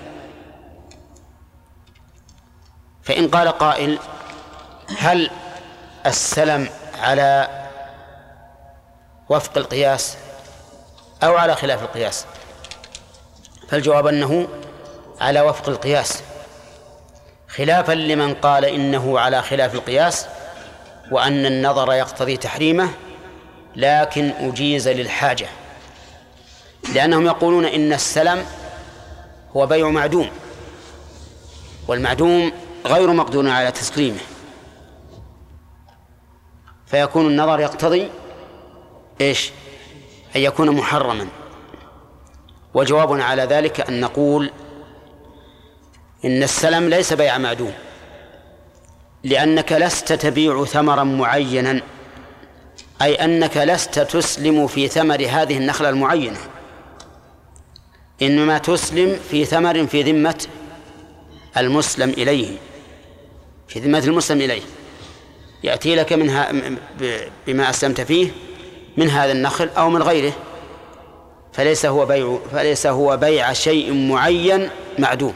فإن قال قائل هل السلم على وفق القياس أو على خلاف القياس؟ فالجواب أنه على وفق القياس، خلافا لمن قال إنه على خلاف القياس وأن النظر يقتضي تحريمه لكن أجيز للحاجة، لأنهم يقولون إن السلم هو بيع معدوم، والمعدوم غير مقدور على تسليمه، فيكون النظر يقتضي إيش؟ أن يكون محرما. وجوابنا على ذلك أن نقول إن السلم ليس بيع معدوم، لأنك لست تبيع ثمرا معينا، أي أنك لست تسلم في ثمر هذه النخلة المعينة، إنما تسلم في ثمر في ذمة المسلم إليه، في ذمة المسلم إليه، يأتي لك منها بما أسلمت فيه من هذا النخل أو من غيره، فليس هو بيع فليس هو بيع شيء معين معدوم.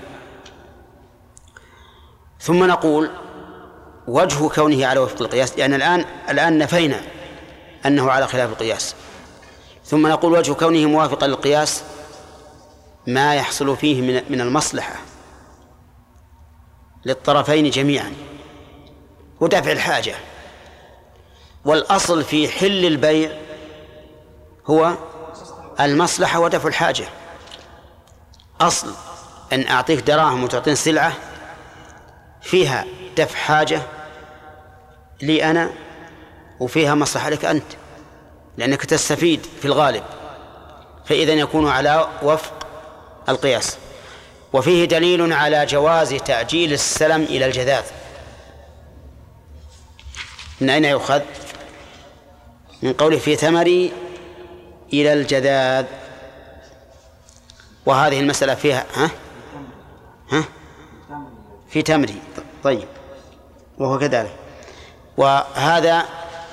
ثم نقول وجه كونه على وفق القياس، يعني الآن الآن نفينا أنه على خلاف القياس، ثم نقول وجه كونه موافقا للقياس ما يحصل فيه من من المصلحة للطرفين جميعا ودفع الحاجة. والأصل في حل البيع هو المصلحة ودفع الحاجة. أصل أن أعطيك دراهم وتعطيني سلعة فيها دفع حاجة لي أنا وفيها مصلحة لك أنت، لأنك تستفيد في الغالب، فإذا يكون على وفق القياس. وفيه دليل على جواز تأجيل السلم إلى الجذاذ. من أين يؤخذ؟ من قوله في ثمري إلى الجذاذ، وهذه المسألة فيها ها ها في تمري. طيب، وهو كذلك. وهذا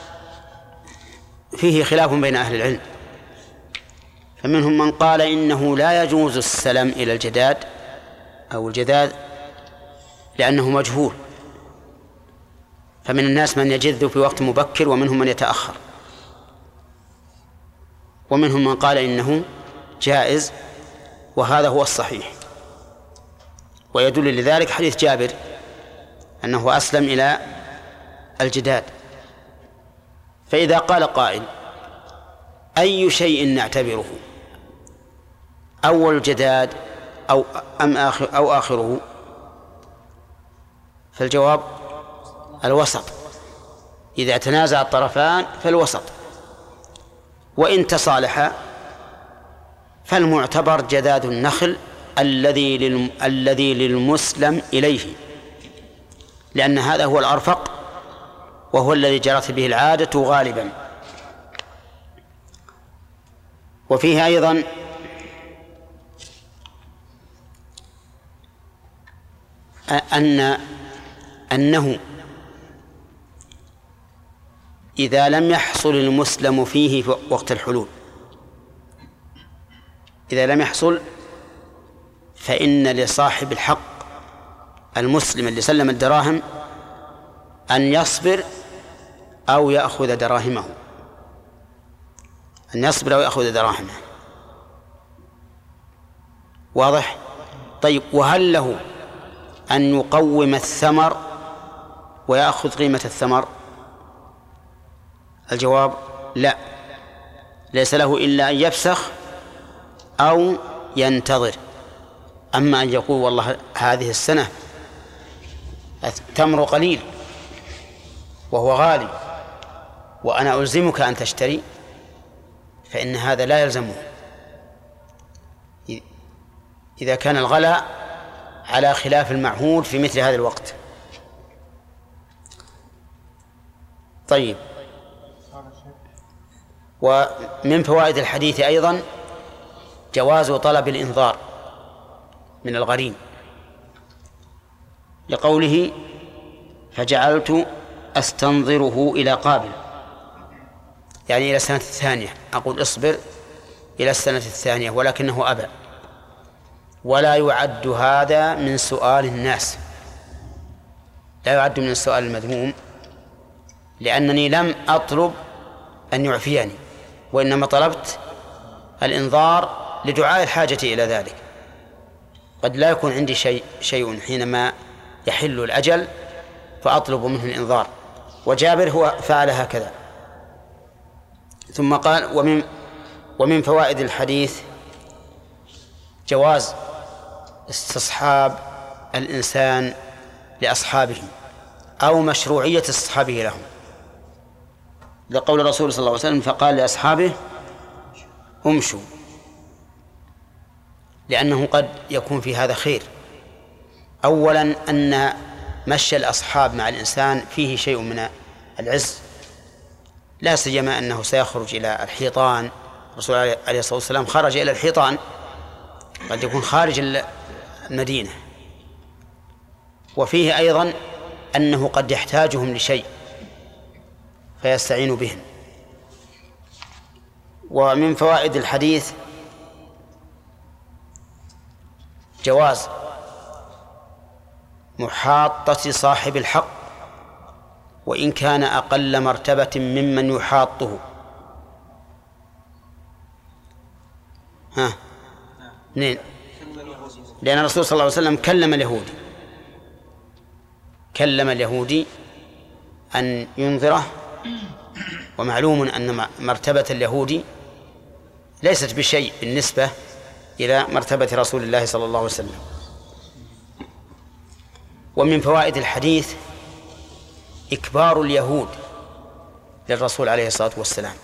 فيه خلاف بين أهل العلم، فمنهم من قال إنه لا يجوز السلم إلى الجداد أو الجذاذ لأنه مجهول، فمن الناس من يجذ في وقت مبكر ومنهم من يتأخر، ومنهم من قال إنه جائز، وهذا هو الصحيح. ويدل لذلك حديث جابر أنه أسلم إلى الجداد. فإذا قال قائل أي شيء نعتبره، أول الجداد أو أم آخر أو آخره؟ فالجواب الوسط. إذا تنازع الطرفان فالوسط، وإن تصالحا فالمعتبر جداد النخل الذي للم... الذي للمسلم إليه، لأن هذا هو الأرفق وهو الذي جرت به العادة غالبا. وفيه أيضا أن أنه إذا لم يحصل المسلم فيه في وقت الحلول، إذا لم يحصل فإن لصاحب الحق المسلم اللي سلم الدراهم أن يصبر أو يأخذ دراهمه، أن يصبر أو يأخذ دراهمه. واضح؟ طيب، وهل له أن يقوم الثمر ويأخذ قيمة الثمر؟ الجواب لا، ليس له إلا أن يفسخ أو ينتظر. أما أن يقول والله هذه السنة التمر قليل وهو غالي وأنا ألزمك أن تشتري، فإن هذا لا يلزمه إذا كان الغلاء على خلاف المعهود في مثل هذا الوقت. طيب، ومن فوائد الحديث أيضا جواز طلب الإنظار من الغريم، لقوله فجعلت أستنظره إلى قابل، يعني إلى السنة الثانية، أقول اصبر إلى السنة الثانية، ولكنه أبى. ولا يعد هذا من سؤال الناس، لا يعد من السؤال المذموم، لأنني لم أطلب أن يعفيني، وإنما طلبت الإنظار لدعاء الحاجة إلى ذلك. قد لا يكون عندي شيء شيء حينما يحل الأجل فأطلب منه الإنظار، وجابر هو فعل هكذا. ثم قال: ومن ومن فوائد الحديث جواز استصحاب الإنسان لأصحابه أو مشروعية استصحابه لهم، لقول الرسول صلى الله عليه وسلم: فقال لأصحابه امشوا، لأنه قد يكون في هذا خير. أولا أن مشي الأصحاب مع الإنسان فيه شيء من العز، لا سيما أنه سيخرج إلى الحيطان. الرسول عليه الصلاة والسلام خرج إلى الحيطان، قد يكون خارج المدينة. وفيه أيضا أنه قد يحتاجهم لشيء فيستعين بهم. ومن فوائد الحديث جواز محاطة صاحب الحق وإن كان أقل مرتبة ممن يحاطه. ها اثنين، لأن الرسول صلى الله عليه وسلم كلم اليهودي كلم اليهودي أن ينذره، ومعلوم أن مرتبة اليهودي ليست بشيء بالنسبة إلى مرتبة رسول الله صلى الله عليه وسلم. ومن فوائد الحديث إكبار اليهود للرسول عليه الصلاة والسلام،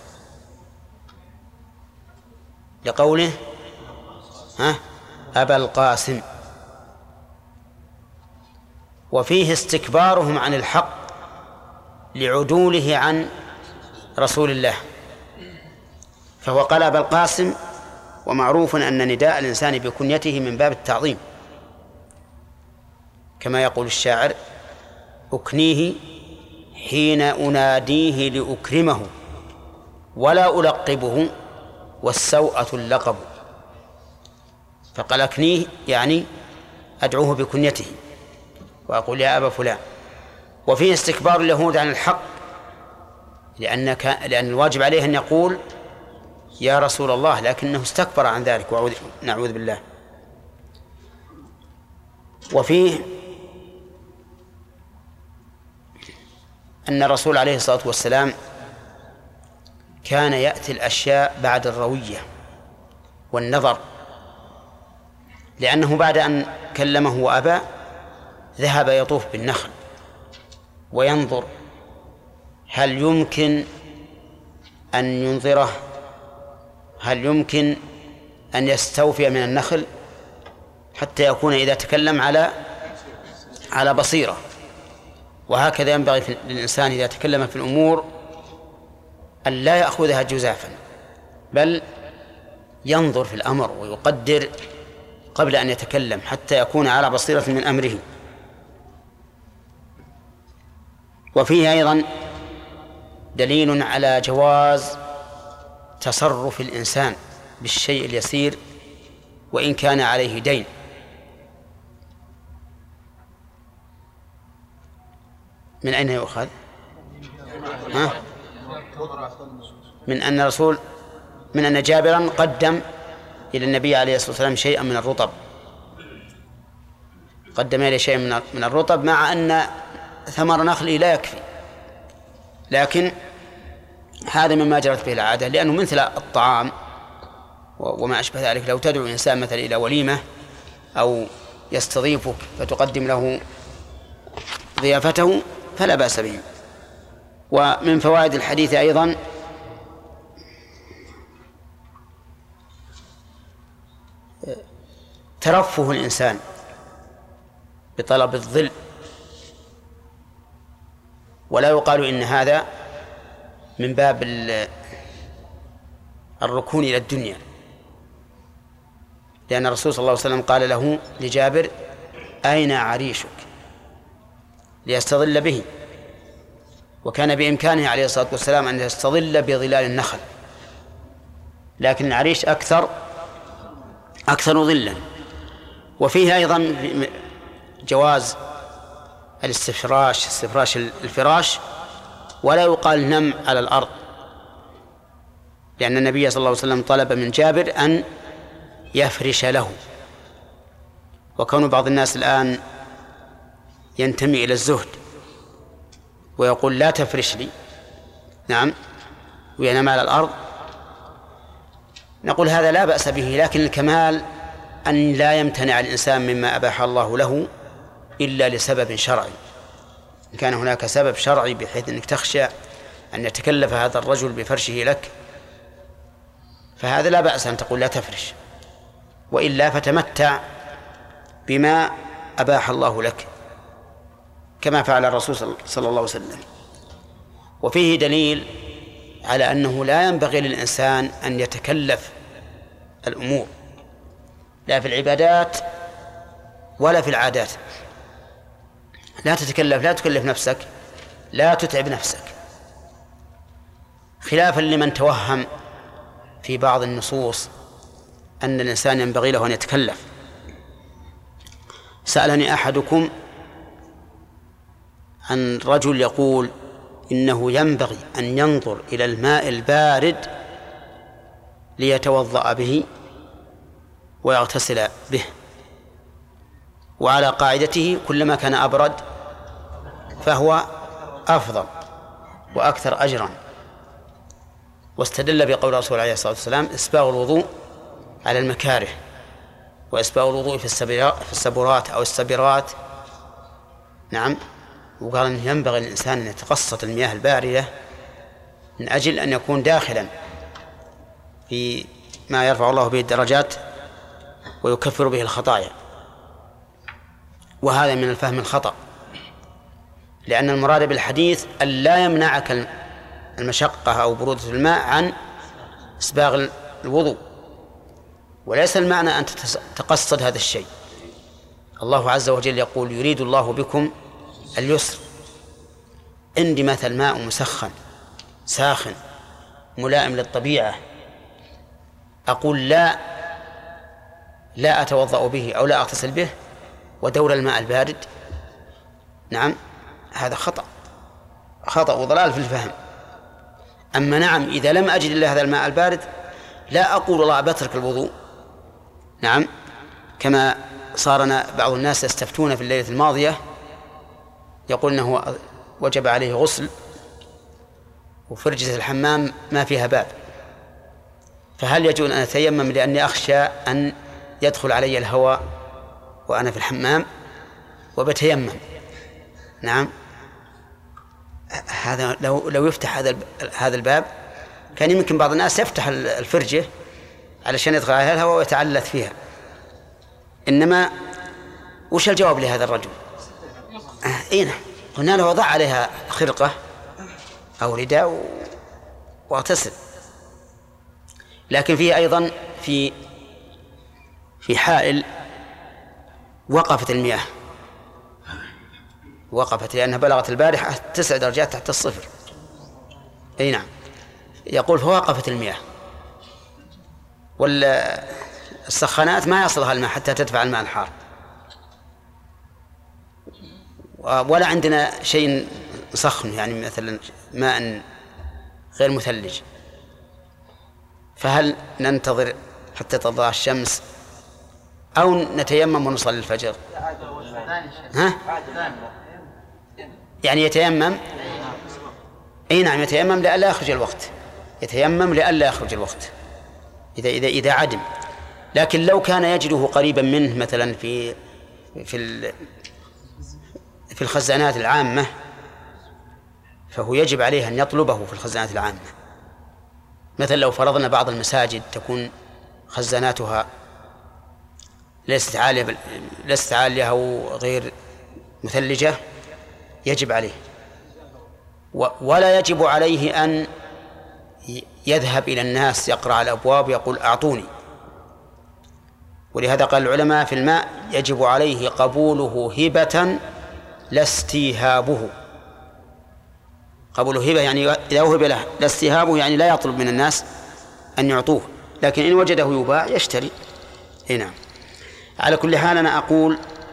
لقوله: ها أبا القاسم. وفيه استكبارهم عن الحق لعدوله عن رسول الله، فهو قال أبا القاسم، ومعروف أن نداء الإنسان بكنيته من باب التعظيم، كما يقول الشاعر: أكنيه حين أناديه لأكرمه ولا ألقبه والسوءة اللقب. فقال أكنيه يعني أدعوه بكنيته وأقول يا أبا فلان. وفيه استكبار اليهود عن الحق، لأنك لأن الواجب عليه أن يقول يا رسول الله، لكنه استكبر عن ذلك، نعوذ بالله. وفيه أن الرسول عليه الصلاة والسلام كان يأتي الأشياء بعد الروية والنظر، لأنه بعد أن كلمه وأبى ذهب يطوف بالنخل وينظر هل يمكن أن ينظره، هل يمكن أن يستوفي من النخل حتى يكون إذا تكلم على على بصيرة. وهكذا ينبغي للإنسان إذا تكلم في الأمور أن لا يأخذها جزافا، بل ينظر في الأمر ويقدر قبل أن يتكلم حتى يكون على بصيرة من أمره. وفيه أيضا دليل على جواز تصرف الإنسان بالشيء اليسير وإن كان عليه دين. من أين يؤخذ؟ ها؟ من أن الرسول من أن جابرا قدم إلى النبي عليه الصلاة والسلام شيئا من الرطب، قدم إليه شيئا من الرطب مع أن ثمر نخله لا يكفي، لكن هذا مما جرت به العادة، لأنه مثل الطعام وما أشبه ذلك. لو تدعو إنسان مثلا إلى وليمة أو يستضيفك فتقدم له ضيافته فلا بأس به. ومن فوائد الحديث أيضا ترفه الإنسان بطلب الظل، ولا يقال إن هذا من باب الركون إلى الدنيا، لأن الرسول صلى الله عليه وسلم قال له لجابر: أين عريشك؟ ليستظل به. وكان بإمكانه عليه الصلاة والسلام أن يستظل بظلال النخل، لكن العريش أكثر أكثر ظلا. وفيه أيضا جواز الاستفراش استفراش الفراش، ولا يقال نم على الأرض، لأن النبي صلى الله عليه وسلم طلب من جابر أن يفرش له. وكون بعض الناس الآن ينتمي إلى الزهد ويقول لا تفرش لي، نعم، وينام على الأرض، نقول هذا لا بأس به، لكن الكمال أن لا يمتنع الإنسان مما أباح الله له إلا لسبب شرعي. إن كان هناك سبب شرعي بحيث أنك تخشى أن يتكلف هذا الرجل بفرشه لك، فهذا لا بأس أن تقول لا تفرش، وإلا فتمتع بما أباح الله لك كما فعل الرسول صلى الله عليه وسلم. وفيه دليل على أنه لا ينبغي للإنسان أن يتكلف الأمور، لا في العبادات ولا في العادات. لا تتكلف، لا تكلف نفسك، لا تتعب نفسك، خلافا لمن توهم في بعض النصوص أن الإنسان ينبغي له أن يتكلف. سألني أحدكم عن رجل يقول إنه ينبغي أن ينظر إلى الماء البارد ليتوضأ به ويغتسل به، وعلى قاعدته كلما كان أبرد فهو أفضل وأكثر أجرا، واستدل بقول الرسول عليه الصلاة والسلام إسباغ الوضوء على المكاره، وإسباغ الوضوء في السبورات أو السبرات، نعم. وقال أنه ينبغي للإنسان أن يتقسط المياه الباردة من أجل أن يكون داخلا في ما يرفع الله به الدرجات ويكفر به الخطايا. وهذا من الفهم الخطأ، لأن المراد بالحديث أن لا يمنعك المشقة أو برودة الماء عن إسباغ الوضوء، وليس المعنى أن تقصد هذا الشيء. الله عز وجل يقول يريد الله بكم اليسر. عندي مثل ماء مسخن ساخن ملائم للطبيعة، أقول لا لا أتوضأ به أو لا أغتسل به ودور الماء البارد، نعم، هذا خطأ خطأ وضلال في الفهم. أما نعم، إذا لم أجد إلا هذا الماء البارد لا أقول الله بترك الوضوء، نعم، كما صارنا بعض الناس يستفتون في الليلة الماضية يقول أنه وجب عليه غسل وفرجة الحمام ما فيها باب، فهل يجوز أن أتيمم لأني أخشى أن يدخل علي الهواء وأنا في الحمام وبتيمم؟ نعم، هذا لو لو يفتح هذا هذا الباب كان يمكن بعض الناس يفتح الفرجة علشان يدخل عليها الهواء ويتعلث فيها. إنما وش الجواب لهذا الرجل؟ إيه، قلنا له وضع عليها خرقة أو رداء واغتسل. لكن فيه أيضا في في حائل وقفت المياه، وقفت لأنها بلغت البارحة تسع درجات تحت الصفر. أي نعم، يقول فوقفت المياه، والسخانات ما يصلها الماء حتى تدفع الماء الحار، ولا عندنا شيء سخن يعني مثلا ماء غير مثلج، فهل ننتظر حتى تطلع الشمس أو نتيمم ونصلي الفجر؟ ها؟ يعني يتيمم؟ أي نعم، يتيمم لئلا يخرج الوقت، يتيمم لئلا يخرج الوقت إذا إذا إذا عدم. لكن لو كان يجده قريبا منه مثلا في في في الخزانات العامة فهو يجب عليه أن يطلبه في الخزانات العامة. مثلا لو فرضنا بعض المساجد تكون خزاناتها ليست عالية ليست عالية أو غير مثلجة يجب عليه، ولا يجب عليه أن يذهب إلى الناس يقرأ على الأبواب ويقول أعطوني. ولهذا قال العلماء في الماء يجب عليه قبوله هبة لا استيهابه، قبول هبة يعني إذا وهب له لا استهابه، يعني لا يطلب من الناس أن يعطوه، لكن إن وجده يباع يشتري. هنا على كل حال أنا أقول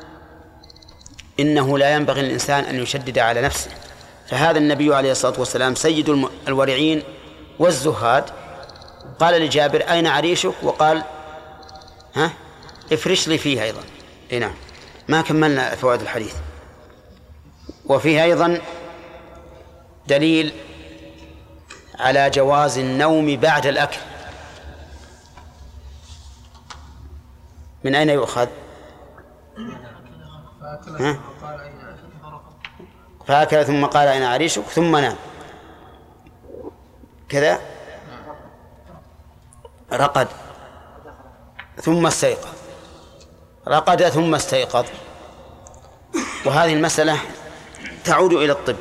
إنه لا ينبغي الإنسان أن يشدد على نفسه، فهذا النبي عليه الصلاة والسلام سيد الورعين والزهاد قال لجابر أين عريشك؟ وقال ها افرش لي فيها أيضا. هنا ما كملنا فوائد الحديث. وفيه أيضا دليل على جواز النوم بعد الأكل. من أين يؤخذ؟ ها؟ فأكل ثم قال أين عريشك ثم نام كذا، رقد ثم استيقظ، رقد ثم استيقظ. وهذه المسألة تعود إلى الطب.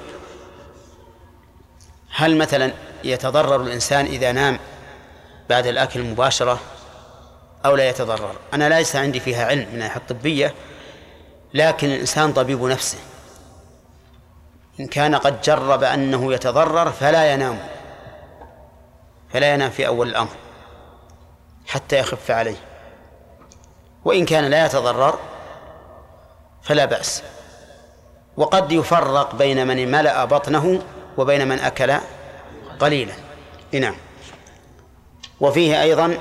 هل مثلا يتضرر الإنسان إذا نام بعد الأكل مباشرة أو لا يتضرر؟ أنا ليس عندي فيها علم من الناحية الطبية، لكن الإنسان طبيب نفسه، إن كان قد جرب أنه يتضرر فلا ينام فلا ينام في أول الأمر حتى يخف عليه، وإن كان لا يتضرر فلا بأس. وقد يفرق بين من ملأ بطنه وبين من أكل قليلا. نعم. وفيه أيضا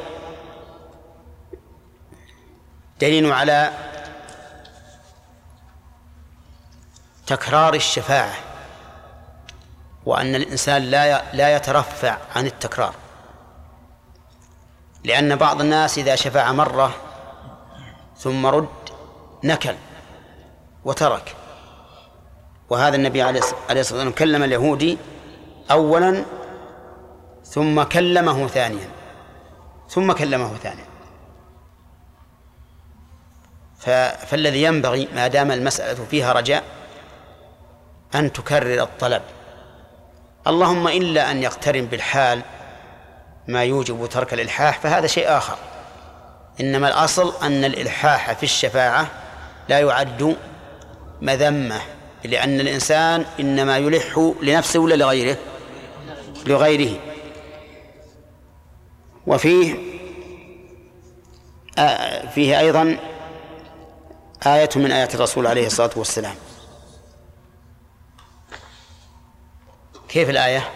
دليل على تكرار الشفاعة، وأن الإنسان لا لا يترفع عن التكرار، لأن بعض الناس إذا شفع مرة ثم رد نكل وترك. وهذا النبي عليه الصلاة والسلام كلم اليهودي أولا ثم كلمه ثانيا ثم كلمه ثانيا. فالذي ينبغي ما دام المسألة فيها رجاء أن تكرر الطلب، اللهم إلا أن يقترن بالحال ما يوجب ترك الإلحاح فهذا شيء آخر، إنما الأصل أن الإلحاح في الشفاعة لا يعد مذمة، لأن الإنسان إنما يلح لنفسه ولا لغيره؟ لغيره. وفيه آه فيه أيضا آية من آيات الرسول عليه الصلاة والسلام. كيف الآية؟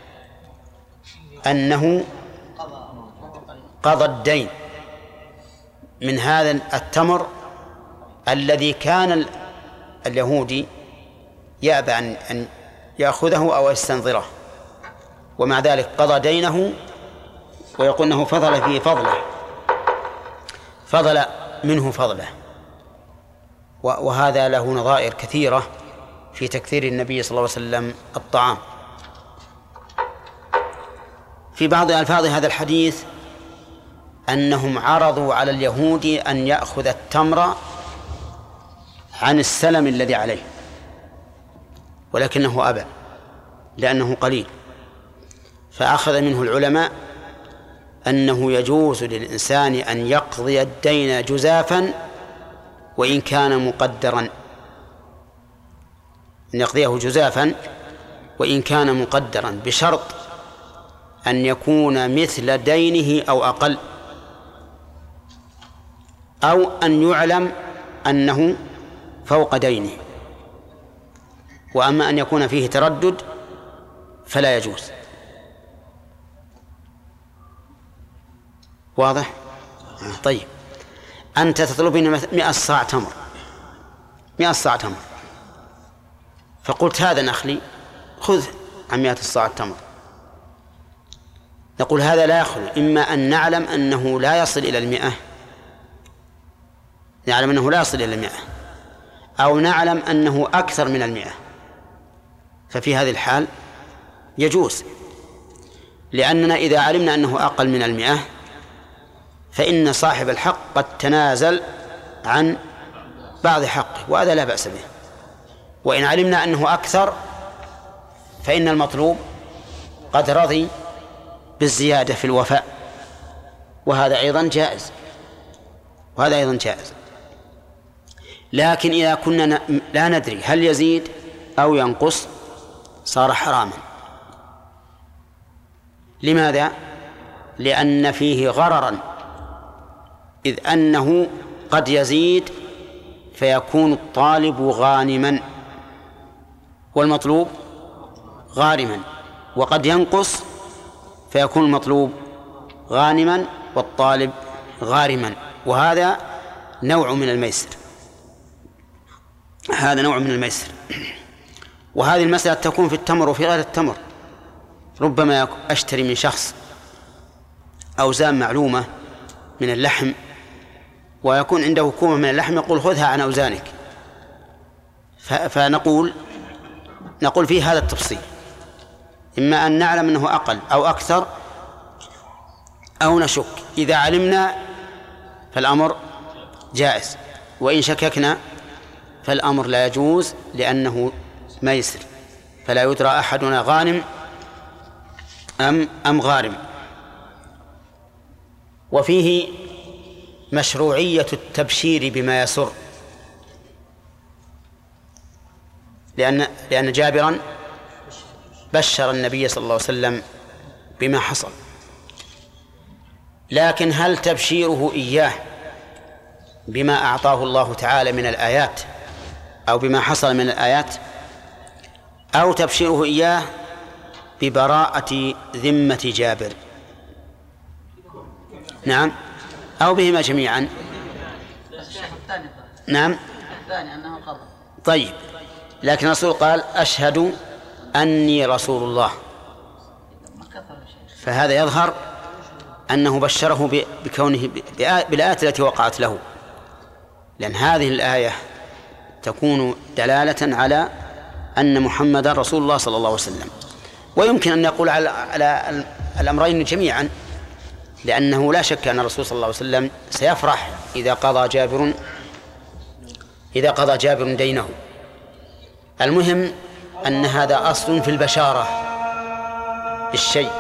أنه قضى الدين من هذا التمر الذي كان اليهودي يأبى أن يأخذه أو يستنظره، ومع ذلك قضى دينه، ويقول أنه فضل فيه فضله فضل منه فضله. وهذا له نظائر كثيرة في تكثير النبي صلى الله عليه وسلم الطعام. في بعض ألفاظ هذا الحديث أنهم عرضوا على اليهود أن يأخذ التمر عن السلم الذي عليه، ولكنه أبى لأنه قليل، فأخذ منه العلماء أنه يجوز للإنسان أن يقضي الدين جزافا وإن كان مقدرا، أن يقضيه جزافا وإن كان مقدرا، بشرط أن يكون مثل دينه أو أقل، أو أن يعلم أنه فوق دينه. وأما أن يكون فيه تردد فلا يجوز. واضح؟ طيب، أنت تطلبين مئة صاع تمر، مئة صاع تمر، فقلت هذا نخلي خذ عن مئة الصاع التمر، نقول هذا لا يخلو، إما أن نعلم أنه لا يصل إلى المئة، نعلم أنه لا يصل إلى المئة، أو نعلم أنه أكثر من المئة، ففي هذه الحال يجوز، لأننا إذا علمنا أنه أقل من المئة فإن صاحب الحق قد تنازل عن بعض حقه، وهذا لا بأس به. وإن علمنا أنه أكثر فإن المطلوب قد رضي بالزيادة في الوفاء، وهذا أيضا جائز، وهذا أيضا جائز. لكن إذا كنا لا ندري هل يزيد أو ينقص صار حراما، لماذا؟ لأن فيه غررا، إذ أنه قد يزيد فيكون الطالب غانما والمطلوب غارما، وقد ينقص فيكون المطلوب غانما والطالب غارما، وهذا نوع من الميسر، هذا نوع من الميسر. وهذه المسألة تكون في التمر وفي غير التمر. ربما أشتري من شخص أوزان معلومة من اللحم، ويكون عنده كومة من اللحم يقول خذها عن أوزانك، فنقول نقول فيه هذا التفصيل، إما أن نعلم أنه أقل أو أكثر أو نشك. إذا علمنا فالأمر جائز، وإن شككنا فالأمر لا يجوز، لأنه ميسر، فلا يدرى أحدنا غانم أم أم غارم. وفيه مشروعية التبشير بما يسر، لأن لأن جابرا بشر النبي صلى الله عليه وسلم بما حصل، لكن هل تبشيره إياه بما أعطاه الله تعالى من الآيات أو بما حصل من الآيات، أو تبشيره إياه ببراءة ذمة جابر؟ نعم، أو بهما جميعا. نعم الثاني أنه قضى. طيب، لكن الرسول قال أشهد أني رسول الله، فهذا يظهر أنه بشره بكونه بالآيات التي وقعت له، لأن هذه الآية تكون دلالة على أن محمد رسول الله صلى الله عليه وسلم. ويمكن أن يقول على, على الأمرين جميعا، لأنه لا شك أن الرسول صلى الله عليه وسلم سيفرح إذا قضى جابر إذا قضى جابر دينه. المهم أن هذا أصل في البشارة بالشيء.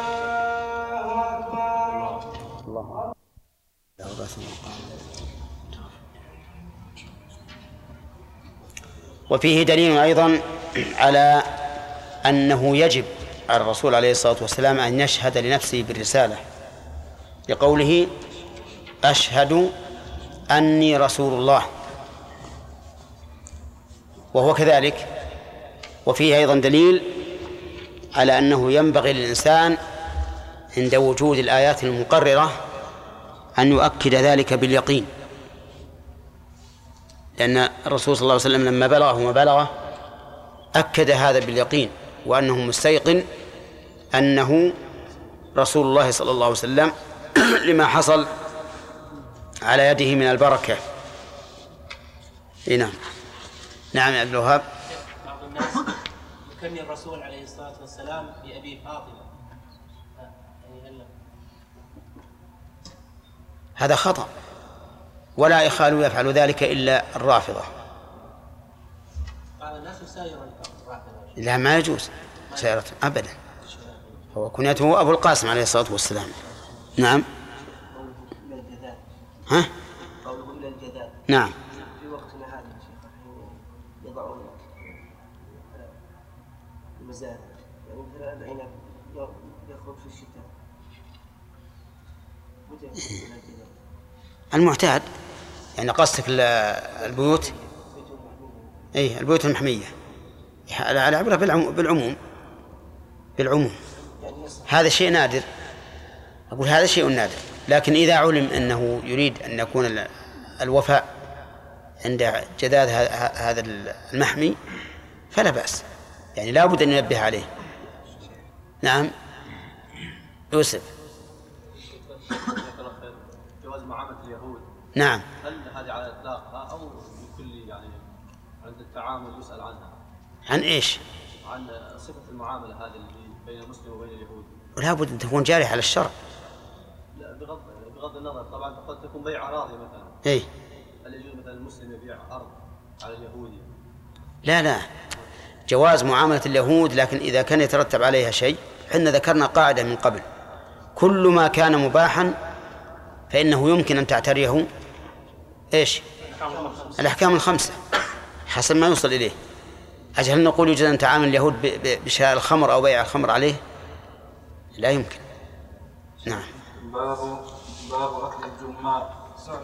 وفيه دليل أيضا على أنه يجب على الرسول عليه الصلاة والسلام أن يشهد لنفسه بالرسالة، لقوله أشهد أني رسول الله، وهو كذلك. وفيه أيضا دليل على أنه ينبغي للإنسان عند وجود الآيات المقررة أن يؤكد ذلك باليقين، لأن الرسول صلى الله عليه وسلم لما بلغه ما بلغه أكد هذا باليقين، وأنه مستيقن أنه رسول الله صلى الله عليه وسلم لما حصل على يده من البركة. نعم نعم يا عبد الوهاب. بعض الناس يكني الرسول عليه الصلاة والسلام بأبي فاطمة، هذا خطأ، ولا يخال يفعل ذلك إلا الرافضة. بعض الناس يساير الرافضة. لا، ما يجوز سيارة أبدا، هو كنيته أبو القاسم عليه الصلاة والسلام. نعم. ها؟ قوله إلى الجدال. نعم. في وقتنا هذا يا شيخ يضعون المزارع، يعني مثلا العنب يخرج في الشتاء، متى يكون إلى الجدال؟ المعتاد، يعني قصدك البيوت، أي البيوت المحمية، على عبرة بالعموم بالعموم. هذا شيء نادر، أقول هذا شيء نادر، لكن إذا علم أنه يريد أن يكون الوفاء عند جداد هذا المحمي فلا بأس، يعني لا بد أن ينبه عليه. نعم يوسف. جواز معاملة اليهود. نعم. هل هذه على إطلاقها أو بكل يعني عند التعامل يسأل عنها؟ عن إيش؟ عن صفة المعاملة هذه اللي بين المسلم وبين اليهود. ولا بد أن تكون جارية على الشرع. لا، بغض بغض النظر طبعا قد تكون بيع أراضي مثلا. إيه. هل يجوز مثلا المسلم يبيع أرض على اليهودي؟ لا لا، جواز معاملة اليهود، لكن إذا كان يترتب عليها شيء، حنا ذكرنا قاعدة من قبل: كل ما كان مباحا فإنه يمكن أن تعتريه إيش؟ الأحكام الخمسة حسب ما يوصل إليه. أجل هل نقول يجوز أن تعامل اليهود بشراء الخمر أو بيع الخمر عليه؟ لا يمكن. نعم. باب باب أكل الجمار.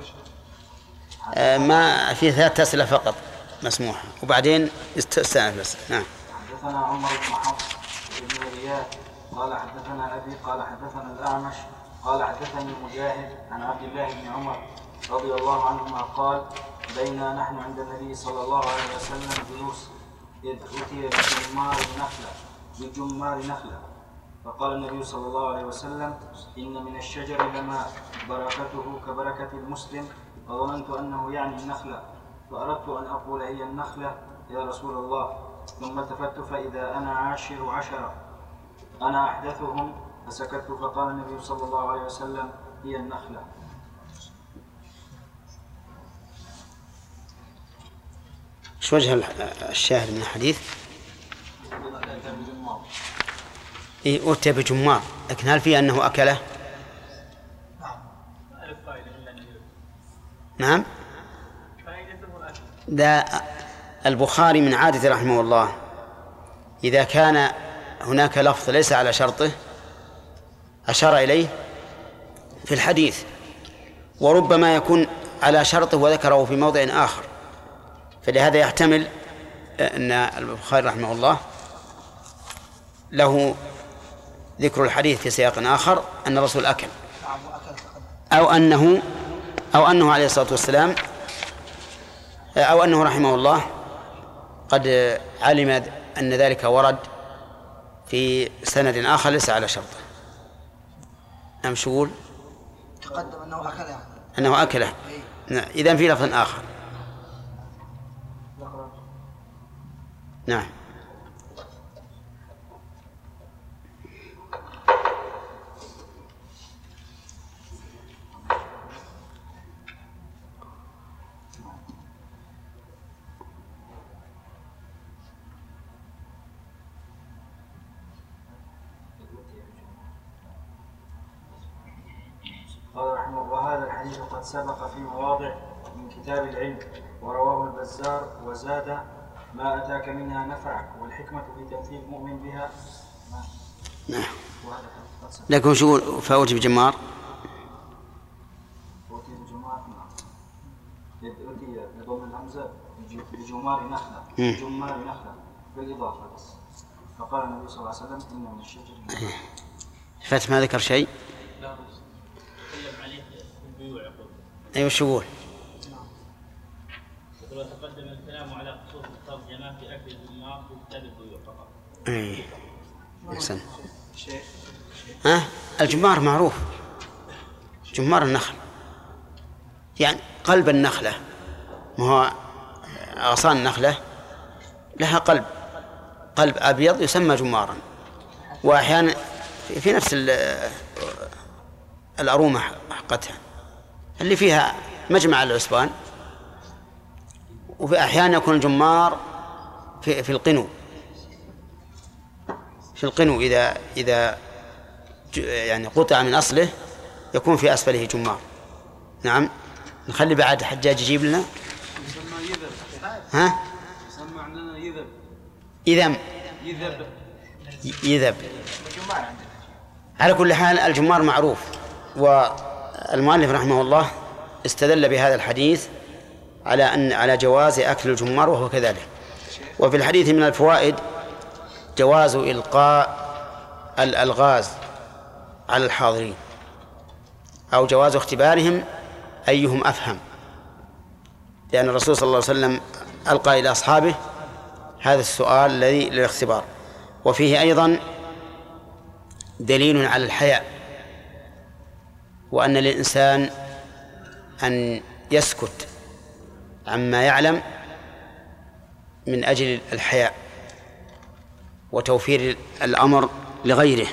آه ما في ثلاث أسئلة فقط مسموحة وبعدين استأنف بس. نعم. حدثنا عمر بن حفص بن رياض قال حدثنا أبي قال حدثنا الأعمش قال حدثني مجاهد عن عبد الله بن عمر رضي الله عنهما قال بينا نحن عند النبي صلى الله عليه وسلم جلوس إذ أتي بجمار نخلة بجمار نخلة فقال النبي صلى الله عليه وسلم إن من الشجر لما بركته كبركة المسلم فظننت أنه يعني النخلة فأردت أن أقول هي النخلة يا رسول الله ثم التفت فإذا أنا عاشر عشرة أنا أحدثهم فسكت فقال النبي صلى الله عليه وسلم هي النخلة. شو وجه الشاهد من الحديث؟ إيه أتى بجمار لكن هل فيه أنه أكله؟ نعم. لا البخاري من عادة رحمه الله إذا كان هناك لفظ ليس على شرطه أشار إليه في الحديث وربما يكون على شرطه وذكره في موضع آخر فلهذا يحتمل أن البخاري رحمه الله له ذكر الحديث في سياق آخر أن الرسول أكل أو أنه أو أنه عليه الصلاة والسلام أو أنه رحمه الله قد علم أن ذلك ورد في سند آخر ليس على شرطه. نعم. شو يقول؟ تقدم أنه أكله أنه أكله. إذن في لفظ آخر. نعم. قال رحمه الله وهذا الحديث قد سبق في مواضع من كتاب العلم ورواه البزار وزاد ما أتاك منها نفعك والحكمة في تمثيل المؤمن بها. نعم. لكن شو فأوتي بجمار؟ أوتي بجمار أوتي بضم الهمزة بجمار نخلة بجمار نخلة بالإضافة بس فقال النبي صلى الله عليه وسلم إن من الشجر. فتح ما ذكر شيء؟ أيوة شو يقول؟ وتقدم الكلام على خصوص الترجمة في أكل الجمار في كتاب البيوع فقط. إيه. أحسن. ها الجمار معروف جمار النخل يعني قلب النخلة ما هو أغصان النخلة لها قلب قلب أبيض يسمى جمارا وأحيانا في نفس الأرومة حقتها اللي فيها مجمع العصبان وفي أحيانا يكون الجمار في في القنو في القنو إذا إذا يعني قطع من أصله يكون في أسفله جمار. نعم. نخلي بعد حجاج يجيب لنا. ها؟ يسمى عندنا يذب. إذم. يذب. يذب. على كل حال الجمار معروف والمؤلف رحمه الله استدل بهذا الحديث على أن على جواز أكل الجمار وهو كذلك. وفي الحديث من الفوائد جواز إلقاء الألغاز على الحاضرين أو جواز اختبارهم أيهم أفهم لأن الرسول صلى الله عليه وسلم ألقى إلى أصحابه هذا السؤال الذي للاختبار. وفيه أيضا دليل على الحياء وأن للإنسان أن يسكت عما يعلم من أجل الحياء وتوفير الأمر لغيره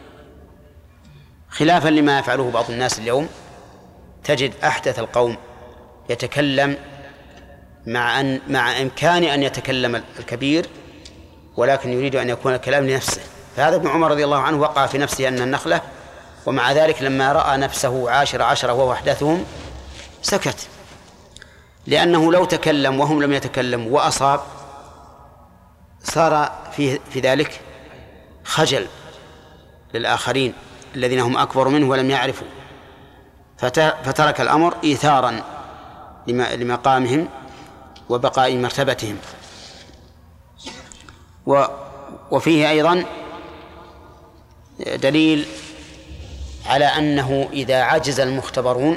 خلافا لما يفعله بعض الناس اليوم. تجد أحدث القوم يتكلم مع أن مع إمكان أن يتكلم الكبير ولكن يريد أن يكون الكلام لنفسه. فهذا ابن عمر رضي الله عنه وقع في نفسه أن النخلة ومع ذلك لما رأى نفسه عاشر عشرة وهو أحدثهم سكت لأنه لو تكلم وهم لم يتكلموا وأصاب صار في في ذلك خجل للآخرين الذين هم أكبر منه ولم يعرفوا، فترك الأمر إيثارا لمقامهم وبقاء مرتبتهم. وفيه أيضا دليل على أنه إذا عجز المختبرون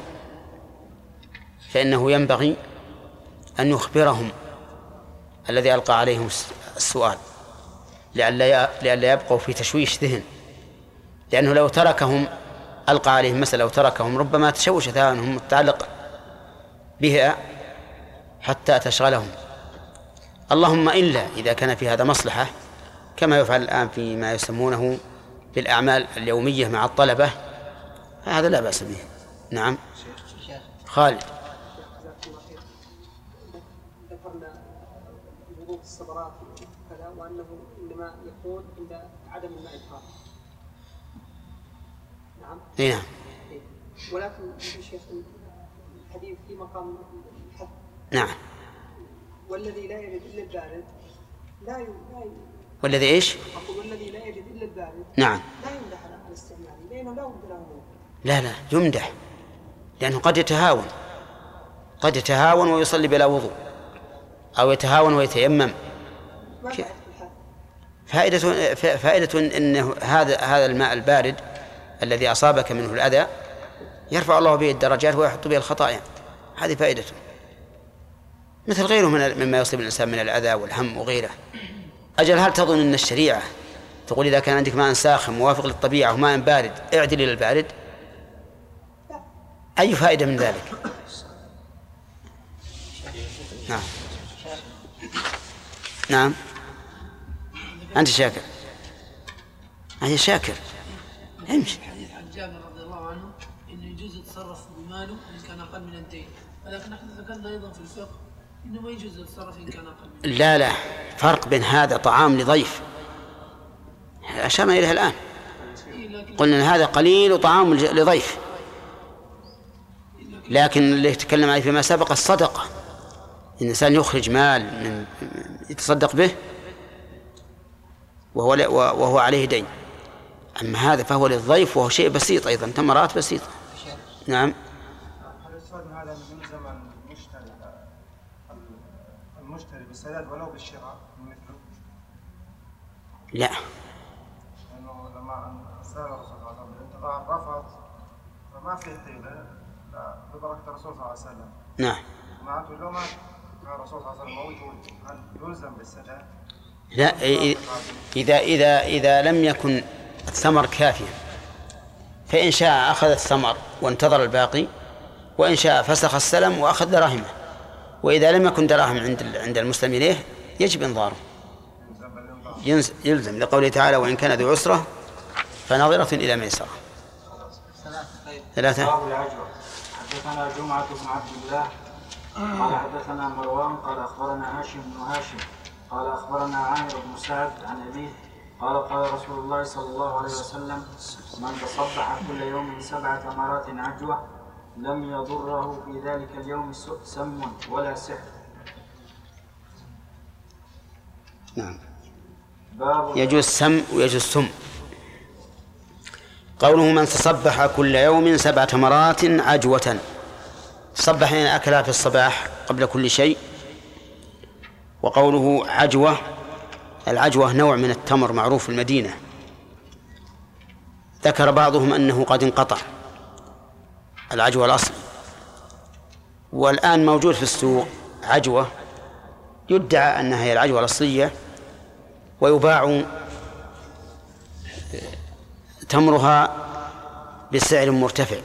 فإنه ينبغي أن يخبرهم الذي ألقى عليهم السؤال لئلا يبقوا في تشويش ذهن، لأنه لو تركهم ألقى عليهم مسألة لو تركهم ربما تشوش ذهنهم متعلق بها حتى تشغلهم. اللهم إلا إذا كان في هذا مصلحة كما يفعل الآن فيما يسمونه بالأعمال اليومية مع الطلبة، فهذا لا بأس به. نعم خالد. ذكرنا وضوء الصبرات كذا وأنه إنما يكون عند عدم الماء الحار. نعم. نعم. ولكن يا شيخ الحديث في مقام الحد. نعم. والذي لا يجد إلا البارد لا ي... والذي إيش؟ أقول والذي لا يجد إلا البارد. نعم. لا يمدح على استعماله لأنه لا يمدح له. لا لا يمدح، لأنه قد يتهاون قد يتهاون ويصلي بلا وضوء، أو يتهاون ويتيمم. فائدة فائدة أنه هذا هذا الماء البارد الذي أصابك منه الأذى يرفع الله به الدرجات ويحط به الخطايا، هذه فائدته، مثل غيره من مما يصيب الإنسان من الأذى والهم وغيره. أجل هل تظن أن الشريعة تقول إذا كان عندك ماء ساخن موافق للطبيعة وماء بارد اعدل إلى البارد؟ أي فائدة من ذلك؟ نعم نعم أنت شاكر أنت شاكر امشي. حديث عن جابر رضي الله عنه إنه يجوز يتصرف بماله إن كان أقل من الدين، ولكن نحن ذكرنا أيضا في الفقه إنه ما يجوز يتصرف إن كان أقل من الدين. لا لا فرق بين هذا طعام لضيف أشرنا إليه الآن، قلنا أن هذا قليل وطعام لضيف، لكن اللي يتكلم عليه فيما سبق الصدقة، الإنسان يخرج مال من يتصدق به وهو, وهو عليه دين، أما هذا فهو للضيف وهو شيء بسيط أيضا، تمرات بسيطة. نعم. هل يستفاد من هذا من يلزم المشتري المشتري بالسداد ولو بالشراء مثله؟ لا. لأنه لما سأل الرسول صلى الله عليه وسلم الانتظار رفض فما في حيلة ببركة الرسول صلى الله عليه وسلم. نعم. معناته لو ما كان الرسول صلى الله عليه وسلم موجود هل يلزم بالسداد؟ لا، إذا إذا إذا لم يكن الثمر كافيا فإن شاء أخذ الثمر وانتظر الباقي، وإن شاء فسخ السلم وأخذ دراهمه، وإذا لم يكن دراهم عند عند المسلم إليه يجب إنظاره، يلزم لقوله تعالى وإن كان ذو عسرة فنظرة إلى ميسرة. ثلاثة. باب العجوة. حدثنا جمعة بن عبد الله قال حدثنا مروان قال أخبرنا هاشم بن هاشم قال أخبرنا عامر بن سعد عن أبيه قال قال رسول الله صلى الله عليه وسلم من تصبح كل يوم سبع تمرات عجوة لم يضره في ذلك اليوم سم ولا سحر. نعم. يجوز سم ويجوز سم. قوله من تصبح كل يوم سبع تمرات عجوة، تصبح يعني أكلها في الصباح قبل كل شيء. وقوله عجوة، العجوة نوع من التمر معروف في المدينة، ذكر بعضهم أنه قد انقطع العجوة الأصل، والآن موجود في السوق عجوة يدعى أنها هي العجوة الأصلية، ويباع تمرها بسعر مرتفع.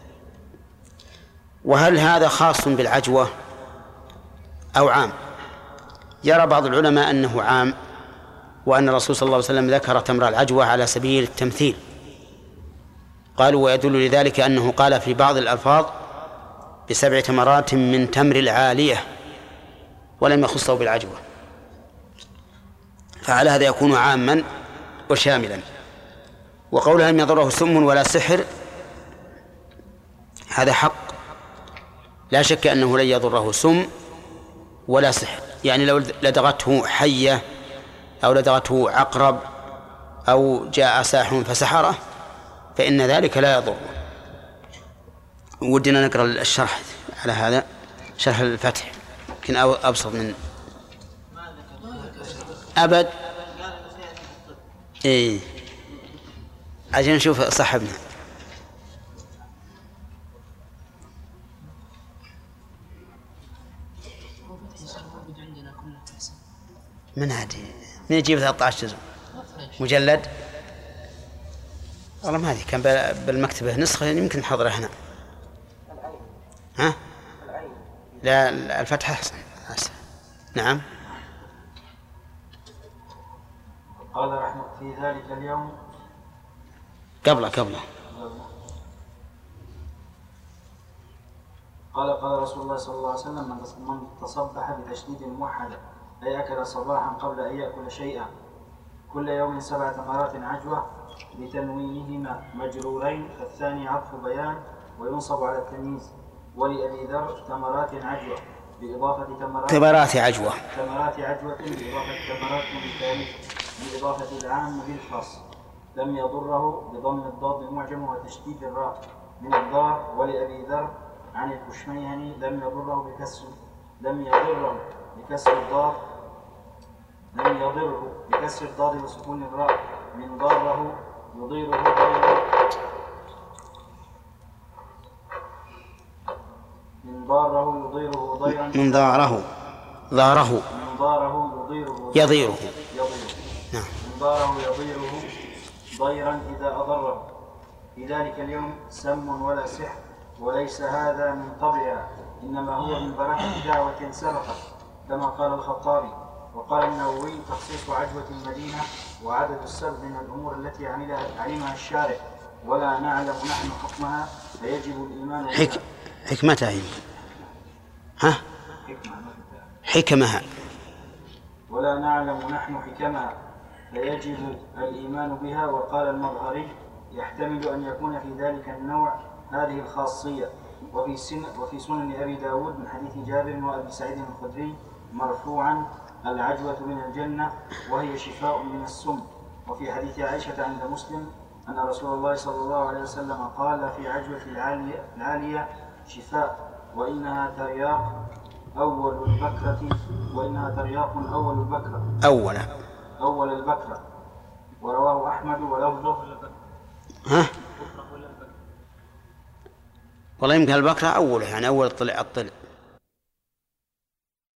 وهل هذا خاص بالعجوة أو عام؟ يرى بعض العلماء أنه عام، وأن الرسول صلى الله عليه وسلم ذكر تمر العجوة على سبيل التمثيل. قالوا ويدل لذلك أنه قال في بعض الألفاظ بسبع تمرات من تمر العالية ولم يخصه بالعجوة، فعلى هذا يكون عاما وشاملا. وقولها لم يضره سم ولا سحر هذا حق، لا شك أنه لن يضره سم ولا سحر، يعني لو لدغته حية أو لدغته عقرب أو جاء ساحر فسحره فإن ذلك لا يضر. ودنا نقرأ الشرح على هذا، شرح الفتح يمكن أبسط من أبد. إيه عشان نشوف صاحبنا. من عادي من يجيب ثلاثة عشر جزء مجلد؟ والله ما هذه كان بالمكتبة نسخة يمكن نحضرها هنا. ها؟ لا الفتح أحسن. نعم. قال رحمه في ذلك اليوم قبله قبله قال قال رسول الله صلى الله عليه وسلم من تصبح بتشديد موحدة أي أكل صباحا قبل أن يأكل شيئا كل يوم سبع تمرات عجوة بتنوينهما مجرورين، فالثاني عطف بيان وينصب على التمييز. ولأبي ذر تمرات عجوة بإضافة تمرات تمرات عجوة تمرات عجوة بإضافة تمرات بالتاريخ بإضافة العام بالخاص لم يضره بضم الضاد المعجم وتشديد الراء من الضار. ولأبي ذر عن الكشميهني لم يضره بكسر لم يضره بكسر الضاد لم يضره بكسر الضاد وسكون الراء من ضاره يضيره ضيره من ضاره يضيره ضيرا من ضاره ضاره من ضاره يضيره يضيره يضيره نعم من ضاره يضيره ضيرا إذا أضره. في ذلك اليوم سم ولا سحر وليس هذا من طبعها، إنما هو من بركة دعوة سبقت كما قال الخطابي. وقال النووي تخصيص عجوة المدينة وعدد السبع من الأمور التي عملها علمها الشارع ولا نعلم نحن حكمها فيجب الإيمان بها. حك... حكمتها هي ها حكمها ولا نعلم نحن حكمها فيجب الإيمان بها. وقال المظهري يحتمل أن يكون في ذلك النوع هذه الخاصية. وفي سن وفي سنن أبي داود من حديث جابر وأبي سعيد الخدري مرفوعا العجوة من الجنة وهي شفاء من السم. وفي حديث عائشة عند مسلم أن رسول الله صلى الله عليه وسلم قال في عجوة العالية, العالية شفاء وإنها ترياق أول البكرة وإنها ترياق أول البكرة أول أول البكرة. ورواه أحمد ولفظه ها والله يمكن البكرة أوله يعني أول الطلع الطلع